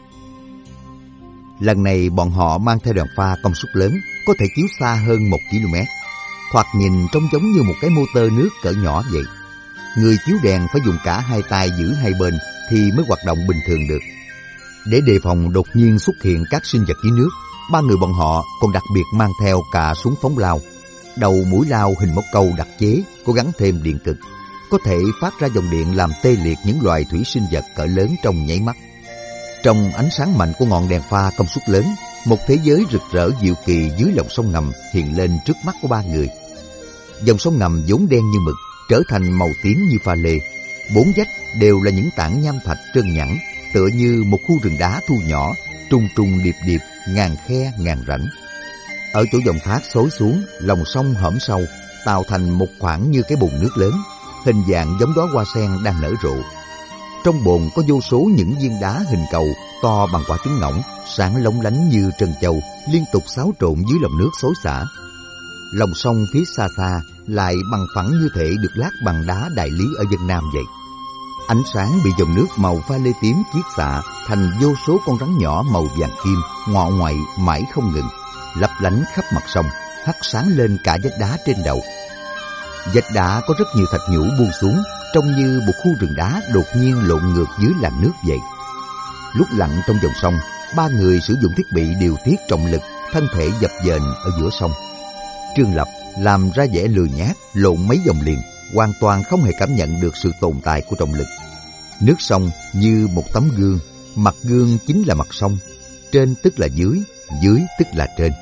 Lần này bọn họ mang theo đèn pha công suất lớn, có thể chiếu xa hơn 1 km. Thoạt nhìn trông giống như một cái motor nước cỡ nhỏ vậy. Người chiếu đèn phải dùng cả hai tay giữ hai bên thì mới hoạt động bình thường được. Để đề phòng đột nhiên xuất hiện các sinh vật dưới nước, ba người bọn họ còn đặc biệt mang theo cả súng phóng lao. Đầu mũi lao hình móc câu đặc chế có gắn thêm điện cực, có thể phát ra dòng điện làm tê liệt những loài thủy sinh vật cỡ lớn trong nháy mắt. Trong ánh sáng mạnh của ngọn đèn pha công suất lớn, một thế giới rực rỡ diệu kỳ dưới lòng sông ngầm hiện lên trước mắt của ba người. Dòng sông ngầm vốn đen như mực trở thành màu tím như pha lê. Bốn vách đều là những tảng nham thạch trơn nhẵn, tựa như một khu rừng đá thu nhỏ, trùng trùng điệp điệp, ngàn khe ngàn rãnh. Ở chỗ dòng thác xối xuống, lòng sông hõm sâu, tạo thành một khoảng như cái bồn nước lớn, hình dạng giống đóa hoa sen đang nở rộ. Trong bồn có vô số những viên đá hình cầu to bằng quả trứng ngỗng, sáng lóng lánh như trân châu, liên tục xáo trộn dưới lòng nước xối xả. Lòng sông phía xa xa lại bằng phẳng như thể được lát bằng đá Đại Lý ở Vân Nam vậy. Ánh sáng bị dòng nước màu pha lê tím chiết xạ thành vô số con rắn nhỏ màu vàng kim ngọ ngoại mãi không ngừng, lấp lánh khắp mặt sông, hắt sáng lên cả vách đá trên đầu. Vách đá có rất nhiều thạch nhũ buông xuống, trông như một khu rừng đá đột nhiên lộn ngược dưới làn nước vậy. Lúc lặn trong dòng sông, ba người sử dụng thiết bị điều tiết trọng lực, thân thể dập dềnh ở giữa sông. Trương Lập làm ra vẻ lười nhác, lộn mấy vòng liền, hoàn toàn không hề cảm nhận được sự tồn tại của trọng lực. Nước sông như một tấm gương, mặt gương chính là mặt sông, trên tức là dưới, dưới tức là trên.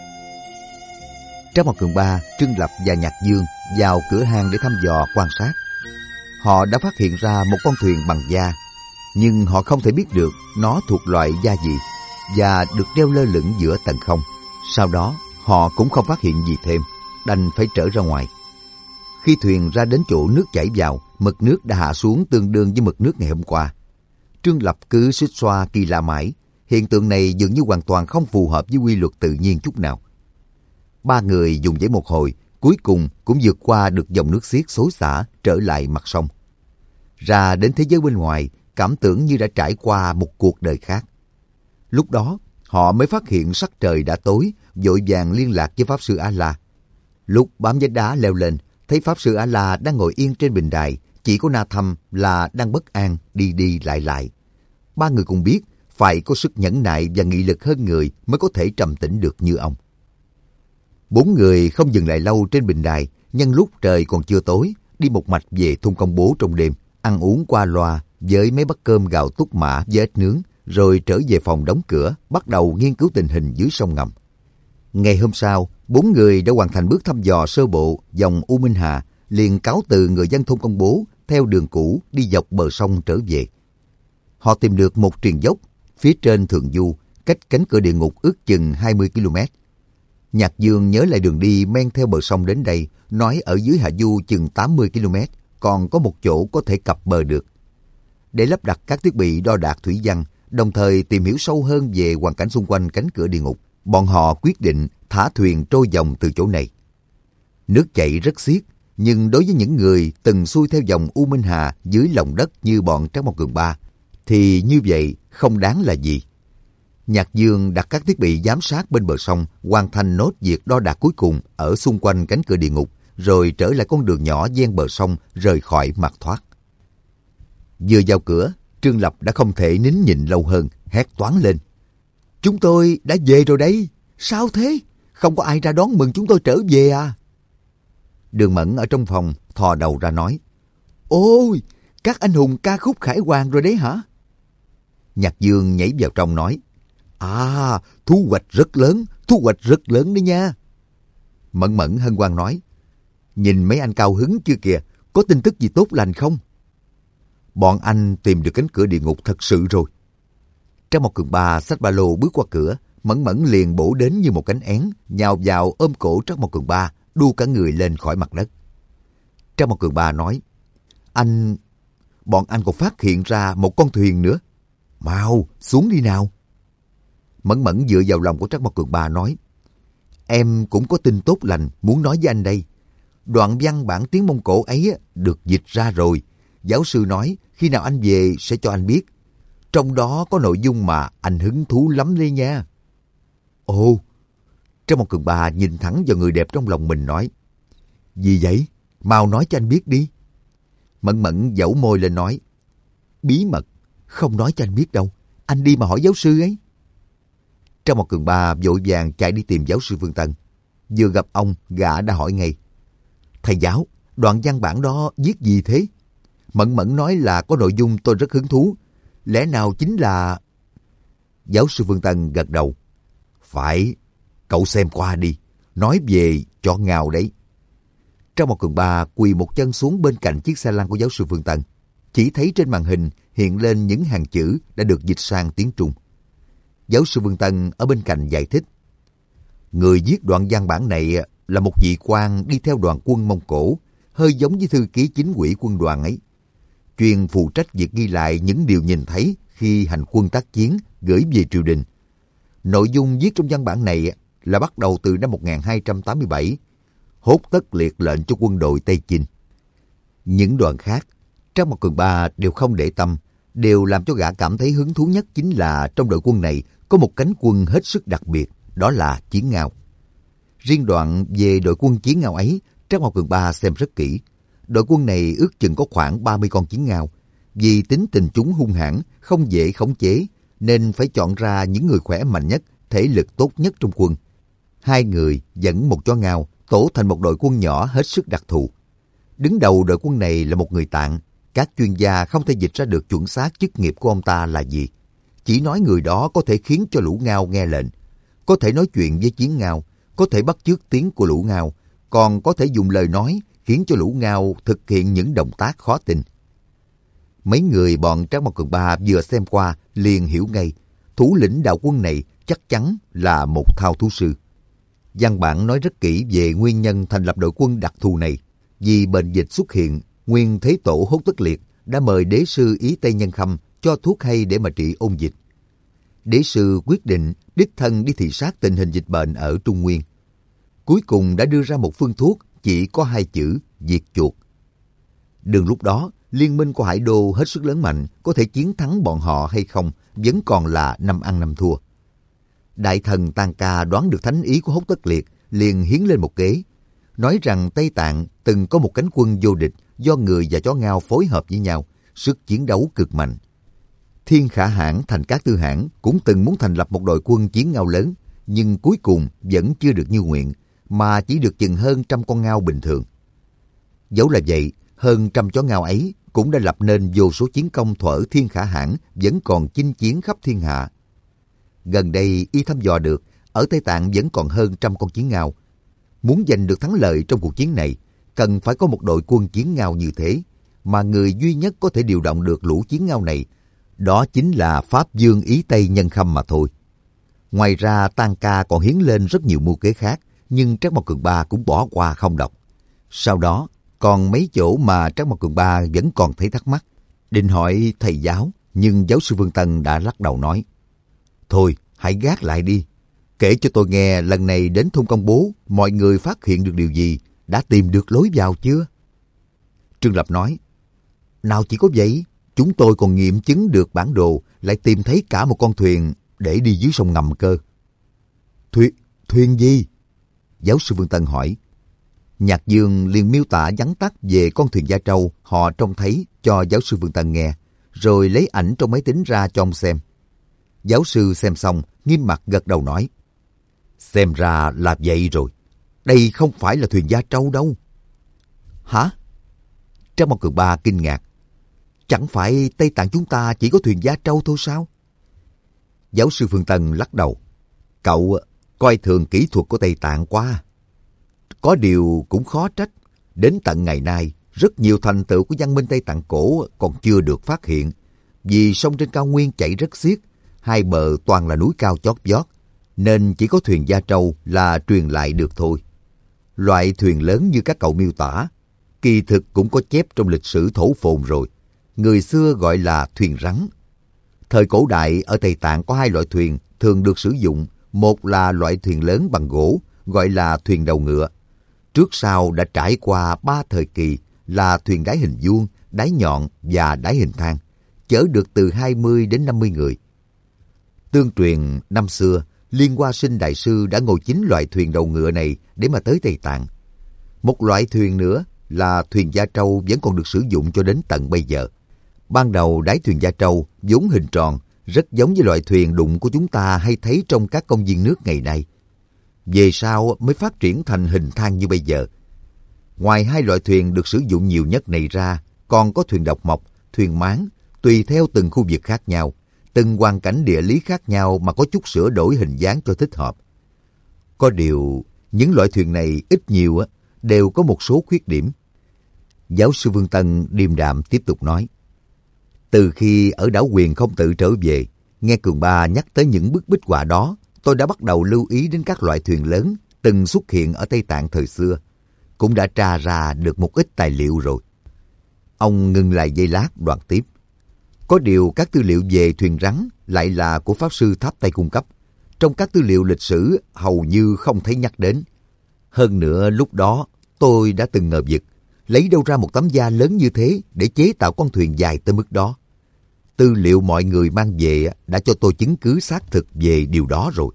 Trang Một Cường Ba, Trương Lập và Nhạc Dương vào cửa hang để thăm dò quan sát. Họ đã phát hiện ra một con thuyền bằng da, nhưng họ không thể biết được nó thuộc loại da gì và được treo lơ lửng giữa tầng không. Sau đó, họ cũng không phát hiện gì thêm, đành phải trở ra ngoài. Khi thuyền ra đến chỗ nước chảy vào, mực nước đã hạ xuống tương đương với mực nước ngày hôm qua. Trương Lập cứ suýt xoa kỳ lạ mãi, hiện tượng này dường như hoàn toàn không phù hợp với quy luật tự nhiên chút nào. Ba người dùng dãy một hồi, cuối cùng cũng vượt qua được dòng nước xiết xối xả trở lại mặt sông. Ra đến thế giới bên ngoài, cảm tưởng như đã trải qua một cuộc đời khác. Lúc đó, họ mới phát hiện sắc trời đã tối, vội vàng liên lạc với Pháp Sư A-La. Lúc bám vách đá leo lên, thấy Pháp Sư A-La đang ngồi yên trên bình đài, chỉ có Na Thâm là đang bất an, đi đi lại lại. Ba người cùng biết, phải có sức nhẫn nại và nghị lực hơn người mới có thể trầm tĩnh được như ông. Bốn người không dừng lại lâu trên bình đài, nhân lúc trời còn chưa tối, đi một mạch về thôn Công Bố trong đêm, ăn uống qua loa với mấy bát cơm gạo túc mã với ếch nướng, rồi trở về phòng đóng cửa, bắt đầu nghiên cứu tình hình dưới sông ngầm. Ngày hôm sau, bốn người đã hoàn thành bước thăm dò sơ bộ dòng U Minh Hà, liền cáo từ người dân thôn Công Bố theo đường cũ đi dọc bờ sông trở về. Họ tìm được một triền dốc phía trên thượng du, cách cánh cửa địa ngục ước chừng 20 km. Nhạc Dương nhớ lại đường đi men theo bờ sông đến đây, nói ở dưới hạ du chừng 80 km, còn có một chỗ có thể cập bờ được. Để lắp đặt các thiết bị đo đạc thủy văn, đồng thời tìm hiểu sâu hơn về hoàn cảnh xung quanh cánh cửa địa ngục, bọn họ quyết định thả thuyền trôi dòng từ chỗ này. Nước chảy rất xiết, nhưng đối với những người từng xuôi theo dòng U Minh Hà dưới lòng đất như bọn Trác Mộc Cường Ba, thì như vậy không đáng là gì. Nhạc Dương đặt các thiết bị giám sát bên bờ sông, hoàn thành nốt việc đo đạc cuối cùng ở xung quanh cánh cửa địa ngục, rồi trở lại con đường nhỏ ven bờ sông rời khỏi mặt thoát. Vừa vào cửa, Trương Lập đã không thể nín nhịn lâu hơn, hét toáng lên. Chúng tôi đã về rồi đấy. Sao thế? Không có ai ra đón mừng chúng tôi trở về à? Đường Mẫn ở trong phòng thò đầu ra nói. Ôi, các anh hùng ca khúc khải hoàn rồi đấy hả? Nhạc Dương nhảy vào trong nói. À, thu hoạch rất lớn, thu hoạch rất lớn đấy nha. Mẫn Mẫn hân hoan nói. Nhìn mấy anh cao hứng chưa kìa, có tin tức gì tốt lành không? Bọn anh tìm được cánh cửa địa ngục thật sự rồi. Trang một Cường Ba xách ba lô bước qua cửa, Mẫn Mẫn liền bổ đến như một cánh én, nhào vào ôm cổ Trang một Cường Ba, đu cả người lên khỏi mặt đất. Trang một Cường Ba nói, bọn anh còn phát hiện ra một con thuyền nữa. Mau, xuống đi nào. Mẫn Mẫn dựa vào lòng của Trang một Cường Ba nói, em cũng có tin tốt lành muốn nói với anh đây. Đoạn văn bản tiếng Mông Cổ ấy được dịch ra rồi. Giáo sư nói khi nào anh về sẽ cho anh biết. Trong đó có nội dung mà anh hứng thú lắm đấy nha. Ồ, Trang một Cường Ba nhìn thẳng vào người đẹp trong lòng mình nói, gì vậy? Mau nói cho anh biết đi. Mẫn Mẫn dẫu môi lên nói, bí mật, không nói cho anh biết đâu. Anh đi mà hỏi giáo sư ấy. Trang một Cường Ba vội vàng chạy đi tìm giáo sư Phương Tân. Vừa gặp ông, gã đã hỏi ngay, thầy giáo, đoạn văn bản đó viết gì thế? Mẫn Mẫn nói là có nội dung tôi rất hứng thú. Lẽ nào chính là... Giáo sư Phương Tân gật đầu. Phải, cậu xem qua đi. Nói về cho ngào đấy. Trang một Cường Ba quỳ một chân xuống bên cạnh chiếc xe lăn của giáo sư Phương Tân. Chỉ thấy trên màn hình hiện lên những hàng chữ đã được dịch sang tiếng Trung. Giáo sư Phương Tân ở bên cạnh giải thích. Người viết đoạn văn bản này là một vị quan đi theo đoàn quân Mông Cổ, hơi giống với thư ký chính ủy quân đoàn ấy. Chuyên phụ trách việc ghi lại những điều nhìn thấy khi hành quân tác chiến gửi về triều đình. Nội dung viết trong văn bản này là bắt đầu từ năm 1287, Hốt Tất Liệt lệnh cho quân đội Tây Chinh. Những đoạn khác, Trang một Cường Ba đều không để tâm, đều làm cho gã cảm thấy hứng thú nhất chính là trong đội quân này có một cánh quân hết sức đặc biệt, đó là Chiến Ngao. Riêng đoạn về đội quân Chiến Ngao ấy, Trang một Cường Ba xem rất kỹ. Đội quân này ước chừng có khoảng 30 con chiến ngao. Vì tính tình chúng hung hãn, không dễ khống chế, nên phải chọn ra những người khỏe mạnh nhất, thể lực tốt nhất trong quân. 2 người dẫn một chó ngao, tổ thành một đội quân nhỏ hết sức đặc thù. Đứng đầu đội quân này là một người Tạng. Các chuyên gia không thể dịch ra được chuẩn xác chức nghiệp của ông ta là gì. Chỉ nói người đó có thể khiến cho lũ ngao nghe lệnh, có thể nói chuyện với chiến ngao, có thể bắt chước tiếng của lũ ngao, còn có thể dùng lời nói khiến cho lũ ngao thực hiện những động tác khó tin. Mấy người bọn Trang một Cường Ba vừa xem qua liền hiểu ngay, thủ lĩnh đạo quân này chắc chắn là một thao thú sư. Văn bản nói rất kỹ về nguyên nhân thành lập đội quân đặc thù này. Vì bệnh dịch xuất hiện, nguyên thế tổ Hốt Tất Liệt đã mời đế sư Ý Tây Nhân Khâm cho thuốc hay để mà trị ôn dịch. Đế sư quyết định đích thân đi thị sát tình hình dịch bệnh ở Trung Nguyên. Cuối cùng đã đưa ra một phương thuốc chỉ có 2 chữ, diệt chuột. Đừng lúc đó, liên minh của Hải Đô hết sức lớn mạnh, có thể chiến thắng bọn họ hay không vẫn còn là năm ăn năm thua. Đại thần Tang Ca đoán được thánh ý của Hốt Tất Liệt, liền hiến lên một kế, nói rằng Tây Tạng từng có một cánh quân vô địch do người và chó ngao phối hợp với nhau, sức chiến đấu cực mạnh. Thiên Khả Hãn Thành Cát Tư Hãn cũng từng muốn thành lập một đội quân chiến ngao lớn, nhưng cuối cùng vẫn chưa được như nguyện, mà chỉ được chừng hơn 100 con ngao bình thường. Dẫu là vậy, hơn 100 chó ngao ấy cũng đã lập nên vô số chiến công thuở Thiên Khả Hãn vẫn còn chinh chiến khắp thiên hạ. Gần đây y thăm dò được, ở Tây Tạng vẫn còn hơn 100 con chiến ngao. Muốn giành được thắng lợi trong cuộc chiến này, cần phải có một đội quân chiến ngao như thế, mà người duy nhất có thể điều động được lũ chiến ngao này, đó chính là Pháp Vương Ý Tây Nhân Khâm mà thôi. Ngoài ra, Tang Ca còn hiến lên rất nhiều mưu kế khác, nhưng Trác Mộc Cường Ba cũng bỏ qua không đọc. Sau đó, còn mấy chỗ mà Trác Mộc Cường Ba vẫn còn thấy thắc mắc, định hỏi thầy giáo, nhưng giáo sư Phương Tân đã lắc đầu nói, thôi, hãy gác lại đi. Kể cho tôi nghe lần này đến thôn công bố, mọi người phát hiện được điều gì, đã tìm được lối vào chưa? Trương Lập nói, nào chỉ có vậy, chúng tôi còn nghiệm chứng được bản đồ, lại tìm thấy cả một con thuyền để đi dưới sông ngầm cơ. Thuyền gì? Giáo sư Phương Tân hỏi. Nhạc Dương liền miêu tả vắn tắt về con thuyền Da Trâu họ trông thấy cho giáo sư Phương Tân nghe, rồi lấy ảnh trong máy tính ra cho ông xem. Giáo sư xem xong, nghiêm mặt gật đầu nói, xem ra là vậy rồi. Đây không phải là thuyền Da Trâu đâu. Hả? Trác Mộc Cường Ba kinh ngạc. Chẳng phải Tây Tạng chúng ta chỉ có thuyền Da Trâu thôi sao? Giáo sư Phương Tân lắc đầu. Cậu coi thường kỹ thuật của Tây Tạng quá. Có điều cũng khó trách. Đến tận ngày nay, rất nhiều thành tựu của văn minh Tây Tạng cổ còn chưa được phát hiện. Vì sông trên cao nguyên chảy rất xiết, hai bờ toàn là núi cao chót vót, nên chỉ có thuyền Gia Trâu là truyền lại được thôi. Loại thuyền lớn như các cậu miêu tả, kỳ thực cũng có chép trong lịch sử thổ phồn rồi. Người xưa gọi là thuyền rắn. Thời cổ đại ở Tây Tạng có hai loại thuyền thường được sử dụng. Một là loại thuyền lớn bằng gỗ, gọi là thuyền đầu ngựa. Trước sau đã trải qua 3 thời kỳ là thuyền đáy hình vuông, đáy nhọn và đáy hình thang, chở được từ 20 đến 50 người. Tương truyền năm xưa, Liên Hoa Sinh Đại Sư đã ngồi chính loại thuyền đầu ngựa này để mà tới Tây Tạng. Một loại thuyền nữa là thuyền Gia Trâu vẫn còn được sử dụng cho đến tận bây giờ. Ban đầu đáy thuyền Gia Trâu vốn hình tròn, rất giống với loại thuyền đụng của chúng ta hay thấy trong các công viên nước ngày nay. Về sau mới phát triển thành hình thang như bây giờ. Ngoài hai loại thuyền được sử dụng nhiều nhất này ra, còn có thuyền độc mộc, thuyền máng, tùy theo từng khu vực khác nhau, từng hoàn cảnh địa lý khác nhau mà có chút sửa đổi hình dáng cho thích hợp. Có điều, những loại thuyền này ít nhiều đều có một số khuyết điểm. Giáo sư Vương Tân điềm đạm tiếp tục nói. Từ khi ở đảo Quyền Không Tự trở về, nghe Cường Ba nhắc tới những bức bích họa đó, tôi đã bắt đầu lưu ý đến các loại thuyền lớn từng xuất hiện ở Tây Tạng thời xưa. Cũng đã tra ra được một ít tài liệu rồi. Ông ngừng lại giây lát đoạn tiếp. Có điều các tư liệu về thuyền rắn lại là của Pháp Sư Tháp Tây cung cấp. Trong các tư liệu lịch sử hầu như không thấy nhắc đến. Hơn nữa lúc đó tôi đã từng ngờ vực, lấy đâu ra một tấm da lớn như thế để chế tạo con thuyền dài tới mức đó. Tư liệu mọi người mang về đã cho tôi chứng cứ xác thực về điều đó rồi.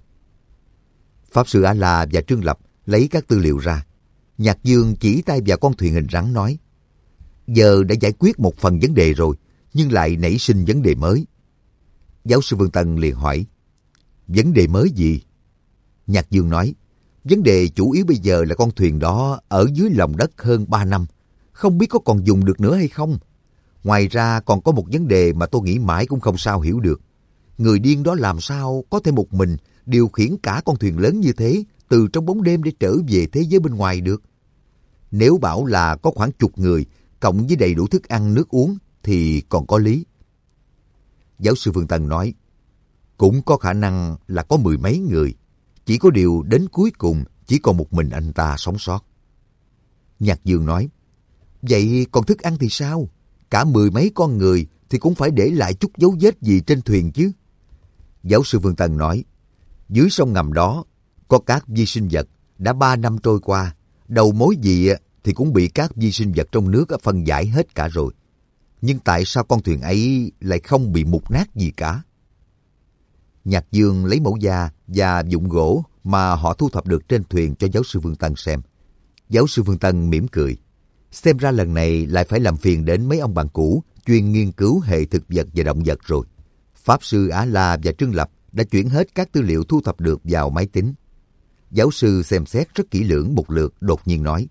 Pháp Sư A-la và Trương Lập lấy các tư liệu ra. Nhạc Dương chỉ tay vào con thuyền hình rắn nói, giờ đã giải quyết một phần vấn đề rồi, nhưng lại nảy sinh vấn đề mới. Giáo sư Vương Tân liền hỏi, vấn đề mới gì? Nhạc Dương nói, vấn đề chủ yếu bây giờ là con thuyền đó ở dưới lòng đất hơn 3 năm, không biết có còn dùng được nữa hay không. Ngoài ra còn có một vấn đề mà tôi nghĩ mãi cũng không sao hiểu được. Người điên đó làm sao có thể một mình điều khiển cả con thuyền lớn như thế từ trong bóng đêm để trở về thế giới bên ngoài được? Nếu bảo là có khoảng chục người cộng với đầy đủ thức ăn nước uống thì còn có lý. Giáo sư Phương Tân nói, cũng có khả năng là có 10 mấy người, chỉ có điều đến cuối cùng chỉ còn một mình anh ta sống sót. Nhạc Dương nói, vậy còn thức ăn thì sao? Cả 10 mấy con người thì cũng phải để lại chút dấu vết gì trên thuyền chứ. Giáo sư Phương Tân nói, dưới sông ngầm đó có các vi sinh vật, đã 3 năm trôi qua, đầu mối gì thì cũng bị các vi sinh vật trong nước phân giải hết cả rồi. Nhưng tại sao con thuyền ấy lại không bị mục nát gì cả? Nhạc Dương lấy mẫu da và vụn gỗ mà họ thu thập được trên thuyền cho giáo sư Phương Tân xem. Giáo sư Phương Tân mỉm cười. Xem ra lần này lại phải làm phiền đến mấy ông bạn cũ chuyên nghiên cứu hệ thực vật và động vật rồi. Pháp sư A-la và Trương Lập đã chuyển hết các tư liệu thu thập được vào máy tính. Giáo sư xem xét rất kỹ lưỡng một lượt, đột nhiên nói,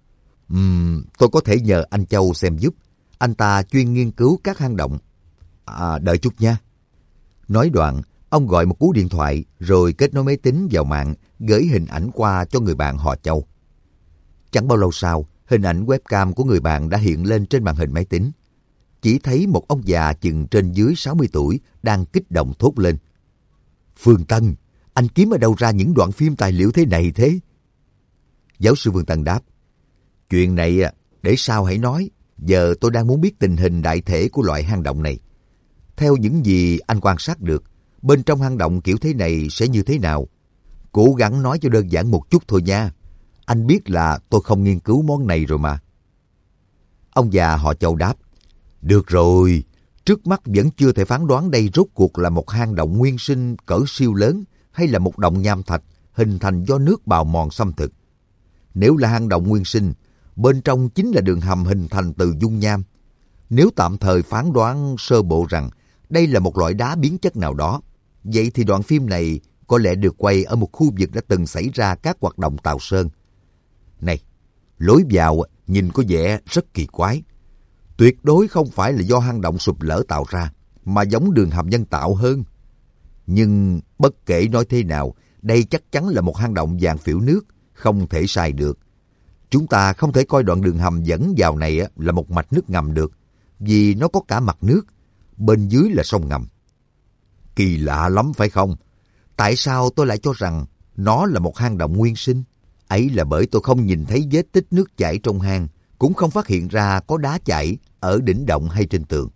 tôi có thể nhờ anh Châu xem giúp. Anh ta chuyên nghiên cứu các hang động. Đợi chút nha. Nói đoạn, ông gọi một cú điện thoại rồi kết nối máy tính vào mạng, gửi hình ảnh qua cho người bạn họ Châu. Chẳng bao lâu sau, hình ảnh webcam của người bạn đã hiện lên trên màn hình máy tính. Chỉ thấy một ông già chừng trên dưới 60 tuổi đang kích động thốt lên. Phương Tân, anh kiếm ở đâu ra những đoạn phim tài liệu thế này thế? Giáo sư Phương Tân đáp, chuyện này để sau hãy nói. Giờ tôi đang muốn biết tình hình đại thể của loại hang động này. Theo những gì anh quan sát được, bên trong hang động kiểu thế này sẽ như thế nào? Cố gắng nói cho đơn giản một chút thôi nha. Anh biết là tôi không nghiên cứu món này rồi mà. Ông già họ Châu đáp, được rồi, trước mắt vẫn chưa thể phán đoán đây rốt cuộc là một hang động nguyên sinh cỡ siêu lớn hay là một động nham thạch hình thành do nước bào mòn xâm thực. Nếu là hang động nguyên sinh, bên trong chính là đường hầm hình thành từ dung nham. Nếu tạm thời phán đoán sơ bộ rằng đây là một loại đá biến chất nào đó, vậy thì đoạn phim này có lẽ được quay ở một khu vực đã từng xảy ra các hoạt động tạo sơn. Này, lối vào nhìn có vẻ rất kỳ quái. Tuyệt đối không phải là do hang động sụp lở tạo ra, mà giống đường hầm nhân tạo hơn. Nhưng bất kể nói thế nào, đây chắc chắn là một hang động dạng phễu nước, không thể sai được. Chúng ta không thể coi đoạn đường hầm dẫn vào này là một mạch nước ngầm được, vì nó có cả mặt nước, bên dưới là sông ngầm. Kỳ lạ lắm phải không? Tại sao tôi lại cho rằng nó là một hang động nguyên sinh? Ấy là bởi tôi không nhìn thấy vết tích nước chảy trong hang, cũng không phát hiện ra có đá chảy ở đỉnh động hay trên tường.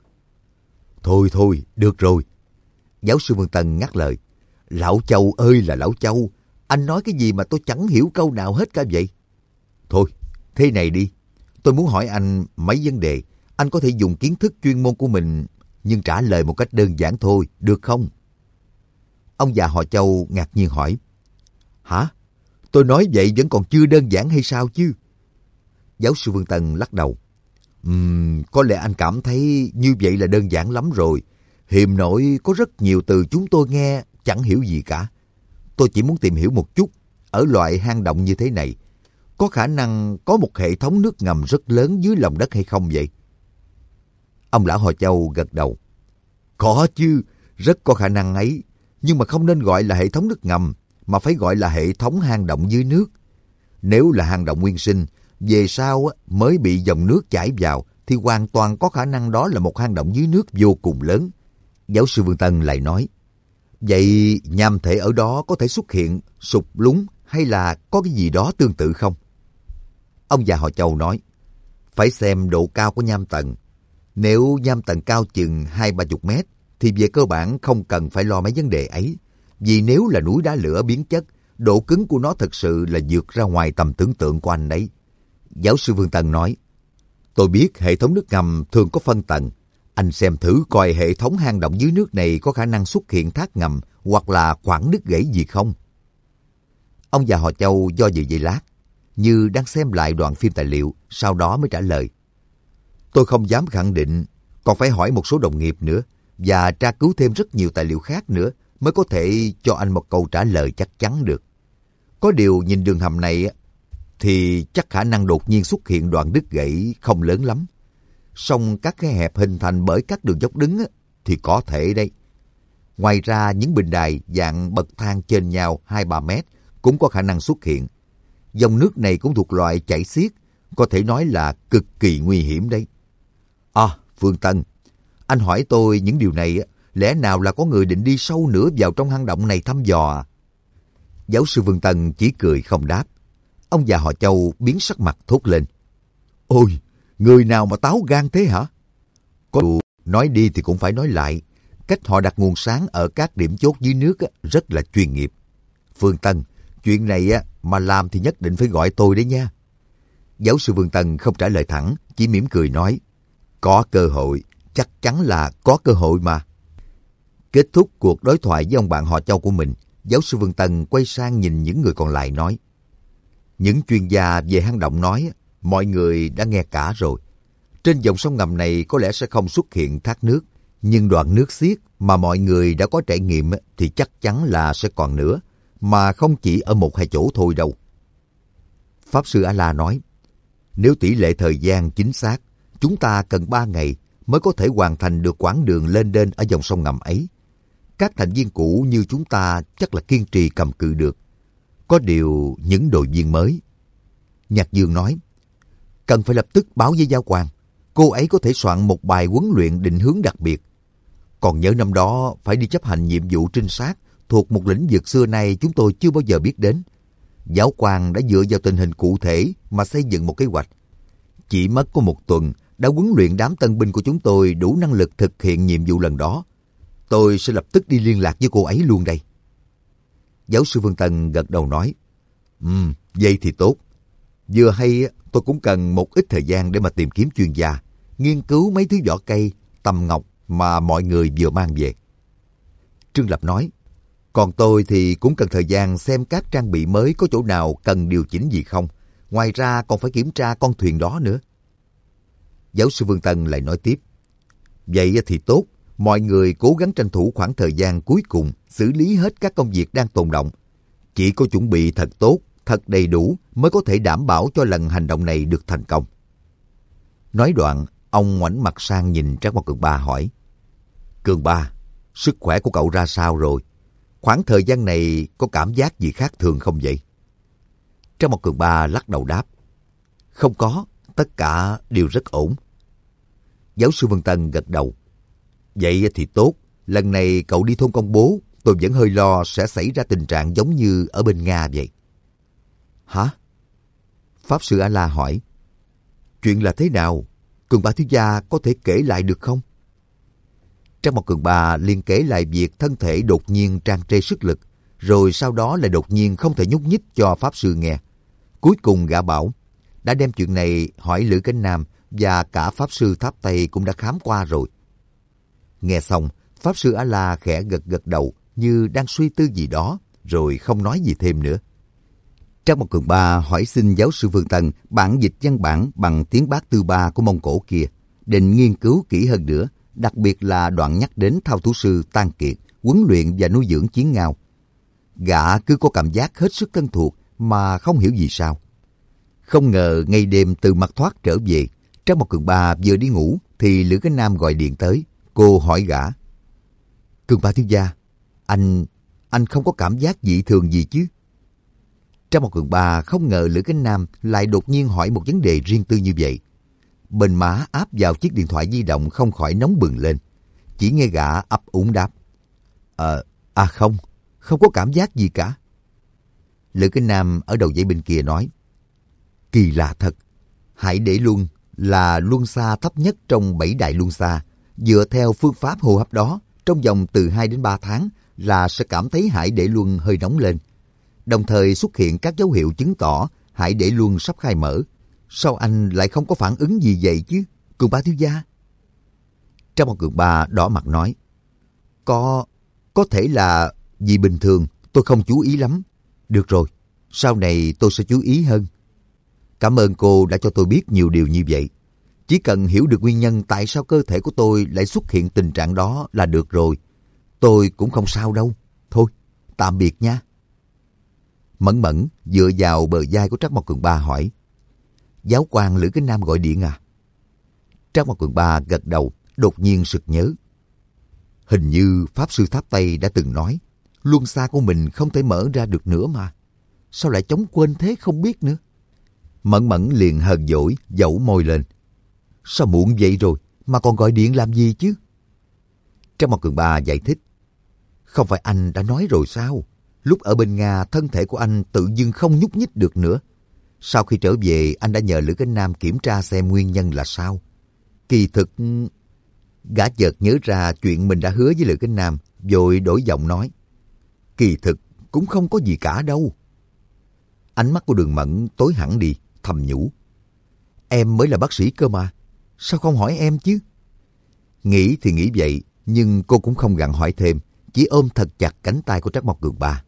Thôi, được rồi. Giáo sư Vương Tân ngắt lời. Lão Châu ơi là Lão Châu, anh nói cái gì mà tôi chẳng hiểu câu nào hết cả vậy? Thôi, thế này đi. Tôi muốn hỏi anh mấy vấn đề. Anh có thể dùng kiến thức chuyên môn của mình, nhưng trả lời một cách đơn giản thôi, được không? Ông già họ Châu ngạc nhiên hỏi. Hả? Tôi nói vậy vẫn còn chưa đơn giản hay sao chứ? Giáo sư Vương Tân lắc đầu. Có lẽ anh cảm thấy như vậy là đơn giản lắm rồi. Hiềm nội có rất nhiều từ chúng tôi nghe chẳng hiểu gì cả. Tôi chỉ muốn tìm hiểu một chút, ở loại hang động như thế này, có khả năng có một hệ thống nước ngầm rất lớn dưới lòng đất hay không vậy? Ông lão họ Châu gật đầu. Có chứ, rất có khả năng ấy. Nhưng mà không nên gọi là hệ thống nước ngầm, mà phải gọi là hệ thống hang động dưới nước. Nếu là hang động nguyên sinh, về sau mới bị dòng nước chảy vào, thì hoàn toàn có khả năng đó là một hang động dưới nước vô cùng lớn. Giáo sư Vương Tân lại nói. Vậy nham thể ở đó có thể xuất hiện sụt lún hay là có cái gì đó tương tự không? Ông già họ Châu nói. Phải xem độ cao của nham tầng. Nếu nham tầng cao chừng 20-30 mét, thì về cơ bản không cần phải lo mấy vấn đề ấy. Vì nếu là núi đá lửa biến chất, độ cứng của nó thực sự là vượt ra ngoài tầm tưởng tượng của anh đấy. Giáo sư Vương Tân nói. Tôi biết hệ thống nước ngầm thường có phân tầng. Anh xem thử coi hệ thống hang động dưới nước này có khả năng xuất hiện thác ngầm hoặc là khoảng nứt gãy gì không? Ông già họ Châu do dự giây lát, như đang xem lại đoạn phim tài liệu, sau đó mới trả lời. Tôi không dám khẳng định, còn phải hỏi một số đồng nghiệp nữa và tra cứu thêm rất nhiều tài liệu khác nữa mới có thể cho anh một câu trả lời chắc chắn được. Có điều nhìn đường hầm này thì chắc khả năng đột nhiên xuất hiện đoạn đứt gãy không lớn lắm. Song các khe hẹp hình thành bởi các đường dốc đứng thì có thể đấy. Ngoài ra những bình đài dạng bậc thang trên nhau 2-3 mét cũng có khả năng xuất hiện. Dòng nước này cũng thuộc loại chảy xiết, có thể nói là cực kỳ nguy hiểm đấy. Phương Tân, anh hỏi tôi những điều này, lẽ nào là có người định đi sâu nữa vào trong hang động này thăm dò à? Giáo sư Vương Tân chỉ cười không đáp. Ông già họ Châu biến sắc mặt thốt lên. Ôi, người nào mà táo gan thế hả? Có điều nói đi thì cũng phải nói lại. Cách họ đặt nguồn sáng ở các điểm chốt dưới nước rất là chuyên nghiệp. Phương Tân, chuyện này mà làm thì nhất định phải gọi tôi đấy nha. Giáo sư Vương Tân không trả lời thẳng, chỉ mỉm cười nói. Có cơ hội, chắc chắn là có cơ hội mà. Kết thúc cuộc đối thoại với ông bạn họ Châu của mình, giáo sư Vương Tân quay sang nhìn những người còn lại nói. Những chuyên gia về hang động nói, mọi người đã nghe cả rồi. Trên dòng sông ngầm này có lẽ sẽ không xuất hiện thác nước, nhưng đoạn nước xiết mà mọi người đã có trải nghiệm thì chắc chắn là sẽ còn nữa, mà không chỉ ở 1-2 chỗ thôi đâu. Pháp sư A-la nói, nếu tỷ lệ thời gian chính xác, chúng ta cần 3 ngày mới có thể hoàn thành được quãng đường lên đên ở dòng sông ngầm ấy. Các thành viên cũ như chúng ta chắc là kiên trì cầm cự được. Có điều những đội viên mới. Nhạc Dương nói, cần phải lập tức báo với Giáo Quan. Cô ấy có thể soạn một bài huấn luyện định hướng đặc biệt. Còn nhớ năm đó phải đi chấp hành nhiệm vụ trinh sát thuộc một lĩnh vực xưa nay chúng tôi chưa bao giờ biết đến. Giáo Quan đã dựa vào tình hình cụ thể mà xây dựng một kế hoạch. Chỉ mất có 1 tuần đã huấn luyện đám tân binh của chúng tôi đủ năng lực thực hiện nhiệm vụ lần đó. Tôi sẽ lập tức đi liên lạc với cô ấy luôn đây. Giáo sư Vương Tân gật đầu nói, vậy thì tốt. Vừa hay tôi cũng cần một ít thời gian để mà tìm kiếm chuyên gia, nghiên cứu mấy thứ vỏ cây, tầm ngọc mà mọi người vừa mang về. Trương Lập nói, còn tôi thì cũng cần thời gian xem các trang bị mới có chỗ nào cần điều chỉnh gì không. Ngoài ra còn phải kiểm tra con thuyền đó nữa. Giáo sư Vương Tân lại nói tiếp, vậy thì tốt, mọi người cố gắng tranh thủ khoảng thời gian cuối cùng xử lý hết các công việc đang tồn động. Chỉ có chuẩn bị thật tốt, thật đầy đủ mới có thể đảm bảo cho lần hành động này được thành công. Nói đoạn, ông ngoảnh mặt sang nhìn Trác Mộc Cường Ba hỏi, Cường Ba, sức khỏe của cậu ra sao rồi? Khoảng thời gian này có cảm giác gì khác thường không vậy? Trang Mộc Cường Ba lắc đầu đáp. Không có, tất cả đều rất ổn. Giáo sư Vân Tân gật đầu. Vậy thì tốt, lần này cậu đi thôn Công Bố, tôi vẫn hơi lo sẽ xảy ra tình trạng giống như ở bên Nga vậy. Hả? Pháp sư A-la hỏi. Chuyện là thế nào? Cường Ba thiếu gia có thể kể lại được không? Trang Mộc Cường Ba liền kể lại việc thân thể đột nhiên tràn trề sức lực, rồi sau đó lại đột nhiên không thể nhúc nhích cho Pháp sư nghe. Cuối cùng gã bảo, đã đem chuyện này hỏi Lữ Cánh Nam và cả Pháp sư Tháp Tây cũng đã khám qua rồi. Nghe xong, Pháp sư A-la khẽ gật gật đầu như đang suy tư gì đó, rồi không nói gì thêm nữa. Trang Mộc Cường Ba hỏi xin giáo sư Vương Tân bản dịch văn bản bằng tiếng Bát Tư Ba của Mông Cổ kia, định nghiên cứu kỹ hơn nữa, đặc biệt là đoạn nhắc đến thao thú sư Tan Kiệt, huấn luyện và nuôi dưỡng chiến ngao. Gã cứ có cảm giác hết sức thân thuộc mà không hiểu vì sao. Không ngờ ngày đêm từ Mặt Thoát trở về, Trang Mộc Cường Ba vừa đi ngủ thì Lữ Cánh Nam gọi điện tới. Cô hỏi gã. Cường Ba thiếu gia, anh không có cảm giác dị thường gì chứ? Trang Mộc Cường Ba không ngờ Lữ Cánh Nam lại đột nhiên hỏi một vấn đề riêng tư như vậy. Bên má áp vào chiếc điện thoại di động không khỏi nóng bừng lên. Chỉ nghe gã ấp úng đáp. Không có cảm giác gì cả. Lữ Cánh Nam ở đầu dây bên kia nói. Kỳ lạ thật, Hải Đế Luân là luân xa thấp nhất trong 7 đại luân xa. Dựa theo phương pháp hô hấp đó, trong vòng từ 2 đến 3 tháng là sẽ cảm thấy Hải Đế Luân hơi nóng lên. Đồng thời xuất hiện các dấu hiệu chứng tỏ Hải Đế Luân sắp khai mở. Sao anh lại không có phản ứng gì vậy chứ, Cường Ba thiếu gia? Trang Mộc Cường Ba đỏ mặt nói. Có thể là vì bình thường tôi không chú ý lắm. Được rồi, sau này tôi sẽ chú ý hơn. Cảm ơn cô đã cho tôi biết nhiều điều như vậy. Chỉ cần hiểu được nguyên nhân tại sao cơ thể của tôi lại xuất hiện tình trạng đó là được rồi. Tôi cũng không sao đâu. Thôi, tạm biệt nha. Mẫn Mẫn dựa vào bờ vai của Trác Mộc Cường Ba hỏi. Giáo quan Lữ Cánh Nam gọi điện à? Trác Mộc Cường Ba gật đầu, đột nhiên sực nhớ. Hình như Pháp sư Tháp Tây đã từng nói, luân xa của mình không thể mở ra được nữa mà. Sao lại chống quên thế không biết nữa. Mẫn Mẫn liền hờn dỗi, dẫu môi lên. Sao muộn vậy rồi mà còn gọi điện làm gì chứ? Trác Mộc Cường Ba giải thích. Không phải anh đã nói rồi sao? Lúc ở bên Nga, thân thể của anh tự dưng không nhúc nhích được nữa. Sau khi trở về, anh đã nhờ Lữ Cánh Nam kiểm tra xem nguyên nhân là sao. Kỳ thực... Gã chợt nhớ ra chuyện mình đã hứa với Lữ Cánh Nam, vội đổi giọng nói. Kỳ thực cũng không có gì cả đâu. Ánh mắt của Đường Mẫn tối hẳn đi, thầm nhủ. Em mới là bác sĩ cơ mà, sao không hỏi em chứ? Nghĩ thì nghĩ vậy, nhưng cô cũng không gặng hỏi thêm, chỉ ôm thật chặt cánh tay của Trác Mộc Cường Ba.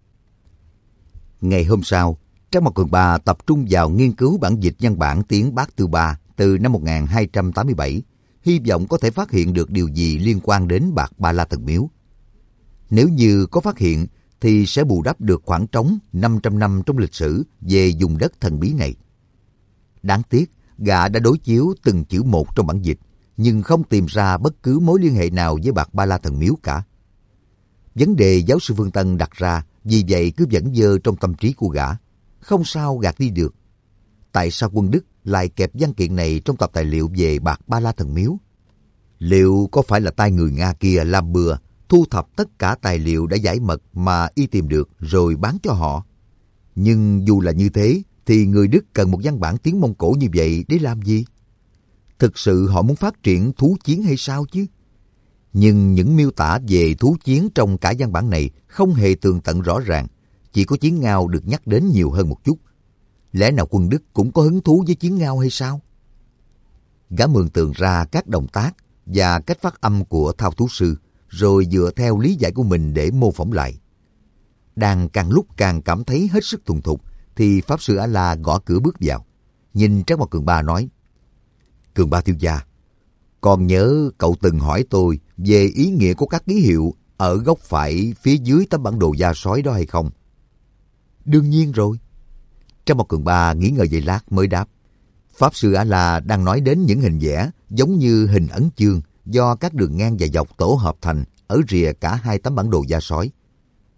Ngày hôm sau, Trác Mộc Cường Ba tập trung vào nghiên cứu bản dịch văn bản tiếng Bát Tư Ba từ năm 1287, hy vọng có thể phát hiện được điều gì liên quan đến Bạc Ba La Thần Miếu. Nếu như có phát hiện, thì sẽ bù đắp được khoảng trống 500 năm trong lịch sử về vùng đất thần bí này. Đáng tiếc, gã đã đối chiếu từng chữ một trong bản dịch, nhưng không tìm ra bất cứ mối liên hệ nào với Bạc Ba La Thần Miếu cả. Vấn đề giáo sư Vương Tân đặt ra, vì vậy cứ vẫn dơ trong tâm trí của gã, không sao gạt đi được. Tại sao quân Đức lại kẹp văn kiện này trong tập tài liệu về Bạc Ba La Thần Miếu? Liệu có phải là tay người Nga kia làm bừa, thu thập tất cả tài liệu đã giải mật mà y tìm được rồi bán cho họ? Nhưng dù là như thế, thì người Đức cần một văn bản tiếng Mông Cổ như vậy để làm gì? Thực sự họ muốn phát triển thú chiến hay sao chứ? Nhưng những miêu tả về thú chiến trong cả văn bản này không hề tường tận rõ ràng, chỉ có chiến ngao được nhắc đến nhiều hơn một chút. Lẽ nào quân Đức cũng có hứng thú với chiến ngao hay sao? Gã mường tượng ra các động tác và cách phát âm của thao thú sư, rồi dựa theo lý giải của mình để mô phỏng lại. Đang càng lúc càng cảm thấy hết sức thuần thục, thì Pháp sư A-la gõ cửa bước vào. Nhìn Trác Mộc Cường Ba nói, Cường Ba thiếu gia, còn nhớ cậu từng hỏi tôi về ý nghĩa của các ký hiệu ở góc phải phía dưới tấm bản đồ da sói đó hay không? Đương nhiên rồi. Trác Mộc Cường Ba nghĩ ngợi giây lát mới đáp. Pháp sư A-la đang nói đến những hình vẽ giống như hình ấn chương do các đường ngang và dọc tổ hợp thành ở rìa cả hai tấm bản đồ da sói.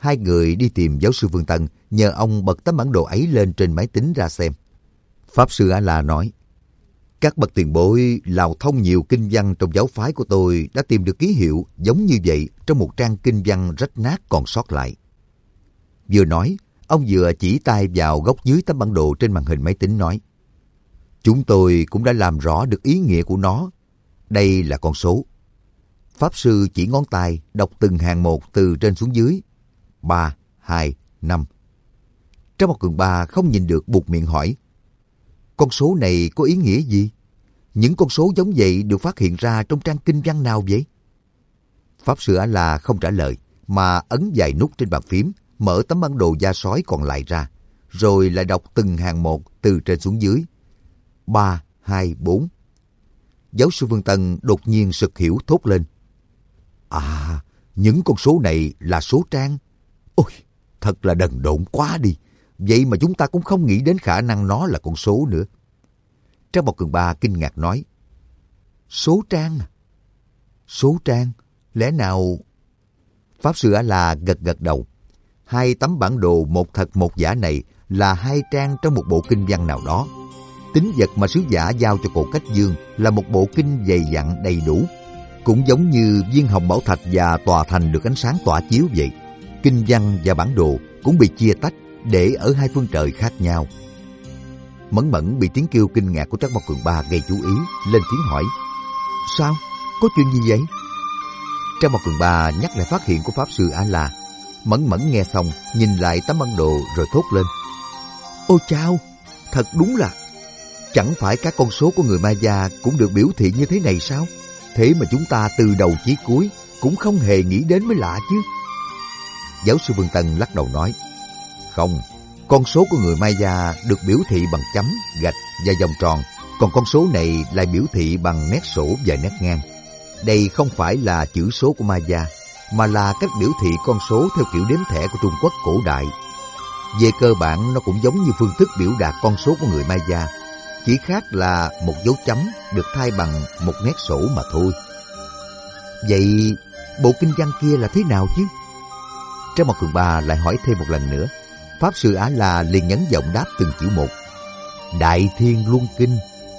Hai người đi tìm giáo sư Vương Tân, nhờ ông bật tấm bản đồ ấy lên trên máy tính ra xem. Pháp sư A-la nói, các bậc tiền bối lào thông nhiều kinh văn trong giáo phái của tôi đã tìm được ký hiệu giống như vậy trong một trang kinh văn rách nát còn sót lại. Vừa nói, ông vừa chỉ tay vào góc dưới tấm bản đồ trên màn hình máy tính nói, chúng tôi cũng đã làm rõ được ý nghĩa của nó. Đây là con số. Pháp sư chỉ ngón tay đọc từng hàng một từ trên xuống dưới. 3, 2, 5. Trang Một Cường Ba không nhìn được buột miệng hỏi, con số này có ý nghĩa gì? Những con số giống vậy được phát hiện ra trong trang kinh văn nào vậy? Pháp sư A-la không trả lời, mà ấn vài nút trên bàn phím, mở tấm bản đồ da sói còn lại ra, rồi lại đọc từng hàng một từ trên xuống dưới. 3, 2, 4. Giáo sư Vương Tân đột nhiên sực hiểu thốt lên. À, những con số này là số trang. Ôi, thật là đần độn quá đi. Vậy mà chúng ta cũng không nghĩ đến khả năng nó là con số nữa. Trang Một Cường Ba kinh ngạc nói, số trang à? Số trang? Lẽ nào... Pháp sư A-la gật gật đầu. Hai tấm bản đồ một thật một giả này là hai trang trong một bộ kinh văn nào đó. Tín vật mà sứ giả giao cho Cổ Cách Dương là một bộ kinh dày dặn đầy đủ. Cũng giống như viên hồng bảo thạch và tòa thành được ánh sáng tỏa chiếu vậy. Kinh văn và bản đồ cũng bị chia tách để ở hai phương trời khác nhau. Mẫn Mẫn bị tiếng kêu kinh ngạc của Trác Mao Cường Ba gây chú ý, lên tiếng hỏi, sao? Có chuyện gì vậy? Trác Mao Cường Ba nhắc lại phát hiện của Pháp sư A-la. Mẫn Mẫn nghe xong, nhìn lại tấm bản đồ rồi thốt lên, ôi chao, thật đúng là... Chẳng phải các con số của người Maya cũng được biểu thị như thế này sao? Thế mà chúng ta từ đầu chí cuối cũng không hề nghĩ đến mới lạ chứ. Giáo sư Vương Tân lắc đầu nói, không, con số của người Maya được biểu thị bằng chấm, gạch và vòng tròn, còn con số này lại biểu thị bằng nét sổ và nét ngang. Đây không phải là chữ số của Maya, mà là cách biểu thị con số theo kiểu đếm thẻ của Trung Quốc cổ đại. Về cơ bản, nó cũng giống như phương thức biểu đạt con số của người Maya, chỉ khác là một dấu chấm được thay bằng một nét sổ mà thôi. Vậy bộ kinh văn kia là thế nào chứ? Trang Mao Cường Ba lại hỏi thêm một lần nữa. Pháp sư A-la liền nhấn giọng đáp từng chữ một. Đại Thiên Luân Kinh.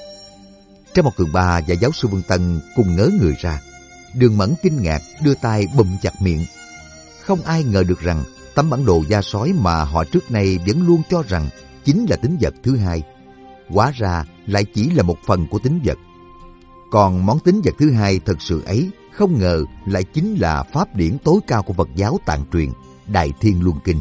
Trang Mao Cường Ba và giáo sư Vương Tân cùng ngớ người ra. Đường Mẫn kinh ngạc đưa tay bụm chặt miệng. Không ai ngờ được rằng tấm bản đồ da sói mà họ trước nay vẫn luôn cho rằng chính là tín vật thứ hai, hóa ra lại chỉ là một phần của tín vật. Còn món tín vật thứ hai thật sự ấy không ngờ lại chính là pháp điển tối cao của Phật giáo Tạng truyền, Đại Thiên Luân Kinh.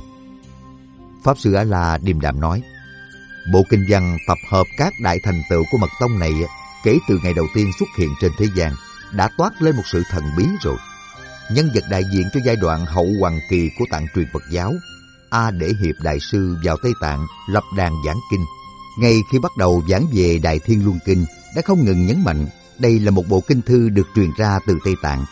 Pháp sư A-la điềm đạm nói, bộ kinh văn tập hợp các đại thành tựu của mật tông này kể từ ngày đầu tiên xuất hiện trên thế gian đã toát lên một sự thần bí rồi. Nhân vật đại diện cho giai đoạn hậu hoàng kỳ của Tạng truyền Phật giáo, A Để Hiệp Đại Sư vào Tây Tạng lập đàn giảng kinh. Ngay khi bắt đầu giảng về Đại Thiên Luân Kinh đã không ngừng nhấn mạnh đây là một bộ kinh thư được truyền ra từ Tây Tạng.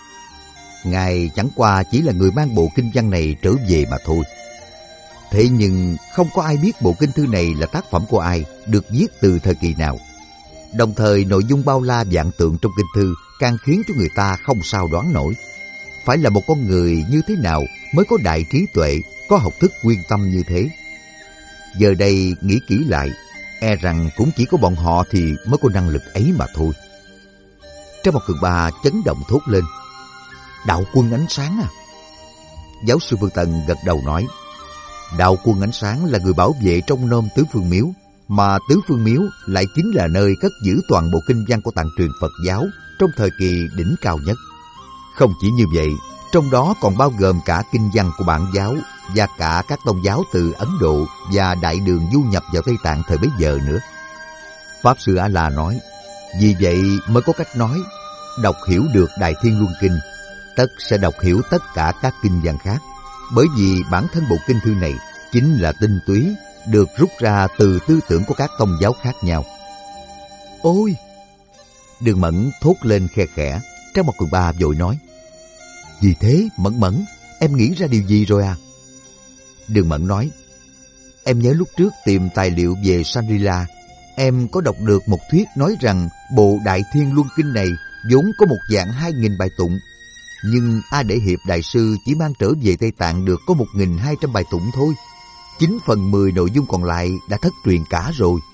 Ngài chẳng qua chỉ là người mang bộ kinh văn này trở về mà thôi. Thế nhưng không có ai biết bộ kinh thư này là tác phẩm của ai, được viết từ thời kỳ nào. Đồng thời nội dung bao la vạn tượng trong kinh thư càng khiến cho người ta không sao đoán nổi. Phải là một con người như thế nào mới có đại trí tuệ, có học thức quyên tâm như thế? Giờ đây nghĩ kỹ lại, e rằng cũng chỉ có bọn họ thì mới có năng lực ấy mà thôi. Trang Mao Cường Ba chấn động thốt lên, đạo quân ánh sáng à? Giáo sư Vương Tân gật đầu nói, đạo quân ánh sáng là người bảo vệ trong nom Tứ Phương Miếu, mà Tứ Phương Miếu lại chính là nơi cất giữ toàn bộ kinh văn của Tạng truyền Phật giáo trong thời kỳ đỉnh cao nhất. Không chỉ như vậy, trong đó còn bao gồm cả kinh văn của Bản giáo và cả các tôn giáo từ Ấn Độ và Đại Đường du nhập vào Tây Tạng thời bấy giờ nữa. Pháp sư A-la nói, vì vậy mới có cách nói, đọc hiểu được Đại Thiên Luân Kinh, tất sẽ đọc hiểu tất cả các kinh văn khác, bởi vì bản thân bộ kinh thư này chính là tinh túy được rút ra từ tư tưởng của các tôn giáo khác nhau. Ôi! Đường Mẫn thốt lên khe khẽ. Trang Mao Cường Ba vội nói, gì thế Mẫn Mẫn, em nghĩ ra điều gì rồi à? Đường Mẫn nói, em nhớ lúc trước tìm tài liệu về Shangri-La, em có đọc được một thuyết nói rằng bộ Đại Thiên Luân Kinh này vốn có một dạng 2000 bài tụng. Nhưng A Để Hiệp Đại Sư chỉ mang trở về Tây Tạng được có 1.200 bài tụng thôi. 9/10 nội dung còn lại đã thất truyền cả rồi.